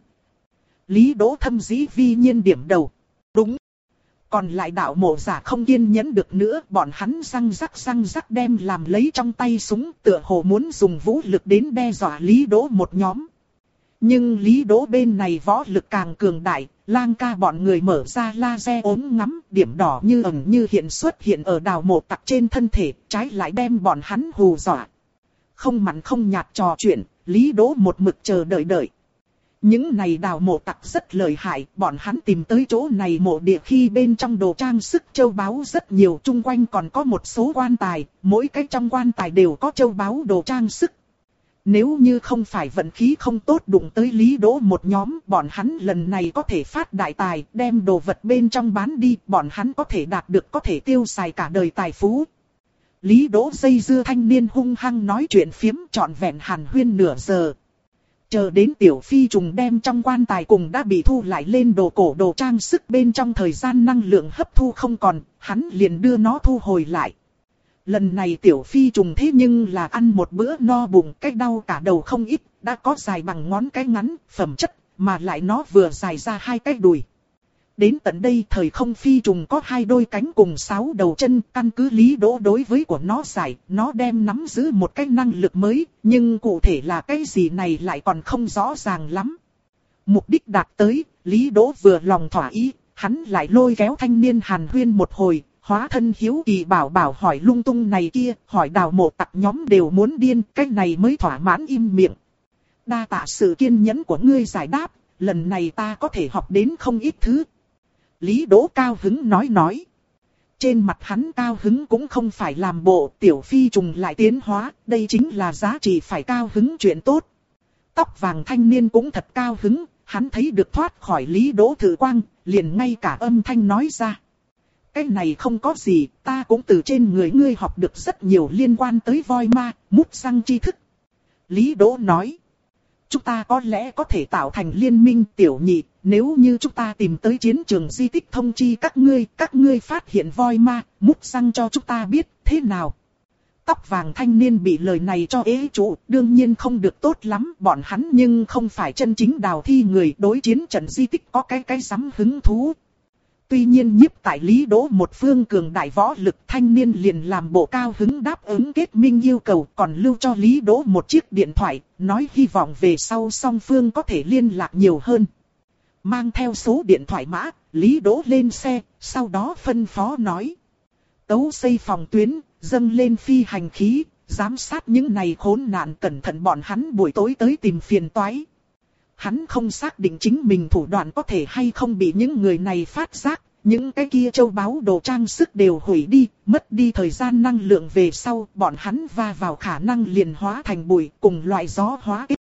S1: Lý Đỗ thâm dĩ vi nhiên điểm đầu. Đúng. Còn lại đạo mộ giả không kiên nhẫn được nữa, bọn hắn răng rắc răng rắc đem làm lấy trong tay súng, tựa hồ muốn dùng vũ lực đến đe dọa Lý Đỗ một nhóm. Nhưng Lý Đỗ bên này võ lực càng cường đại, Lang ca bọn người mở ra laser ốm ngắm, điểm đỏ như ẩn như hiện xuất hiện ở đào mộ tặc trên thân thể, trái lại đem bọn hắn hù dọa. Không mặn không nhạt trò chuyện, Lý Đỗ một mực chờ đợi đợi. Những này đào mộ tặc rất lợi hại, bọn hắn tìm tới chỗ này mộ địa khi bên trong đồ trang sức châu báu rất nhiều, chung quanh còn có một số quan tài, mỗi cái trong quan tài đều có châu báu đồ trang sức. Nếu như không phải vận khí không tốt đụng tới Lý Đỗ một nhóm, bọn hắn lần này có thể phát đại tài, đem đồ vật bên trong bán đi, bọn hắn có thể đạt được có thể tiêu xài cả đời tài phú. Lý Đỗ dây dưa thanh niên hung hăng nói chuyện phiếm trọn vẹn hàn huyên nửa giờ. Chờ đến Tiểu Phi trùng đem trong quan tài cùng đã bị thu lại lên đồ cổ đồ trang sức bên trong thời gian năng lượng hấp thu không còn, hắn liền đưa nó thu hồi lại. Lần này Tiểu Phi trùng thế nhưng là ăn một bữa no bụng, cái đau cả đầu không ít, đã có dài bằng ngón cái ngắn, phẩm chất, mà lại nó vừa dài ra hai cái đùi. Đến tận đây thời không phi trùng có hai đôi cánh cùng sáu đầu chân, căn cứ Lý Đỗ đối với của nó giải, nó đem nắm giữ một cái năng lực mới, nhưng cụ thể là cái gì này lại còn không rõ ràng lắm. Mục đích đạt tới, Lý Đỗ vừa lòng thỏa ý, hắn lại lôi kéo thanh niên hàn huyên một hồi, hóa thân hiếu kỳ bảo bảo hỏi lung tung này kia, hỏi đào mộ tặc nhóm đều muốn điên, cái này mới thỏa mãn im miệng. Đa tạ sự kiên nhẫn của ngươi giải đáp, lần này ta có thể học đến không ít thứ. Lý Đỗ cao hứng nói nói. Trên mặt hắn cao hứng cũng không phải làm bộ, tiểu phi trùng lại tiến hóa, đây chính là giá trị phải cao hứng chuyện tốt. Tóc vàng thanh niên cũng thật cao hứng, hắn thấy được thoát khỏi Lý Đỗ thử quang, liền ngay cả âm thanh nói ra. Cái này không có gì, ta cũng từ trên người ngươi học được rất nhiều liên quan tới voi ma, mút răng tri thức. Lý Đỗ nói. Chúng ta có lẽ có thể tạo thành liên minh tiểu nhị, nếu như chúng ta tìm tới chiến trường di tích thông chi các ngươi, các ngươi phát hiện voi ma, mút răng cho chúng ta biết, thế nào? Tóc vàng thanh niên bị lời này cho ế trụ, đương nhiên không được tốt lắm, bọn hắn nhưng không phải chân chính đào thi người, đối chiến trận di tích có cái cái sắm hứng thú. Tuy nhiên nhiếp tại Lý Đỗ một phương cường đại võ lực, thanh niên liền làm bộ cao hứng đáp ứng kết minh yêu cầu, còn lưu cho Lý Đỗ một chiếc điện thoại, nói hy vọng về sau song phương có thể liên lạc nhiều hơn. Mang theo số điện thoại mã, Lý Đỗ lên xe, sau đó phân phó nói. Tấu xây phòng tuyến, dâng lên phi hành khí, giám sát những này khốn nạn, cẩn thận bọn hắn buổi tối tới tìm phiền toái. Hắn không xác định chính mình thủ đoạn có thể hay không bị những người này phát giác, những cái kia châu báu đồ trang sức đều hủy đi, mất đi thời gian năng lượng về sau, bọn hắn va vào khả năng liền hóa thành bụi, cùng loại gió hóa kết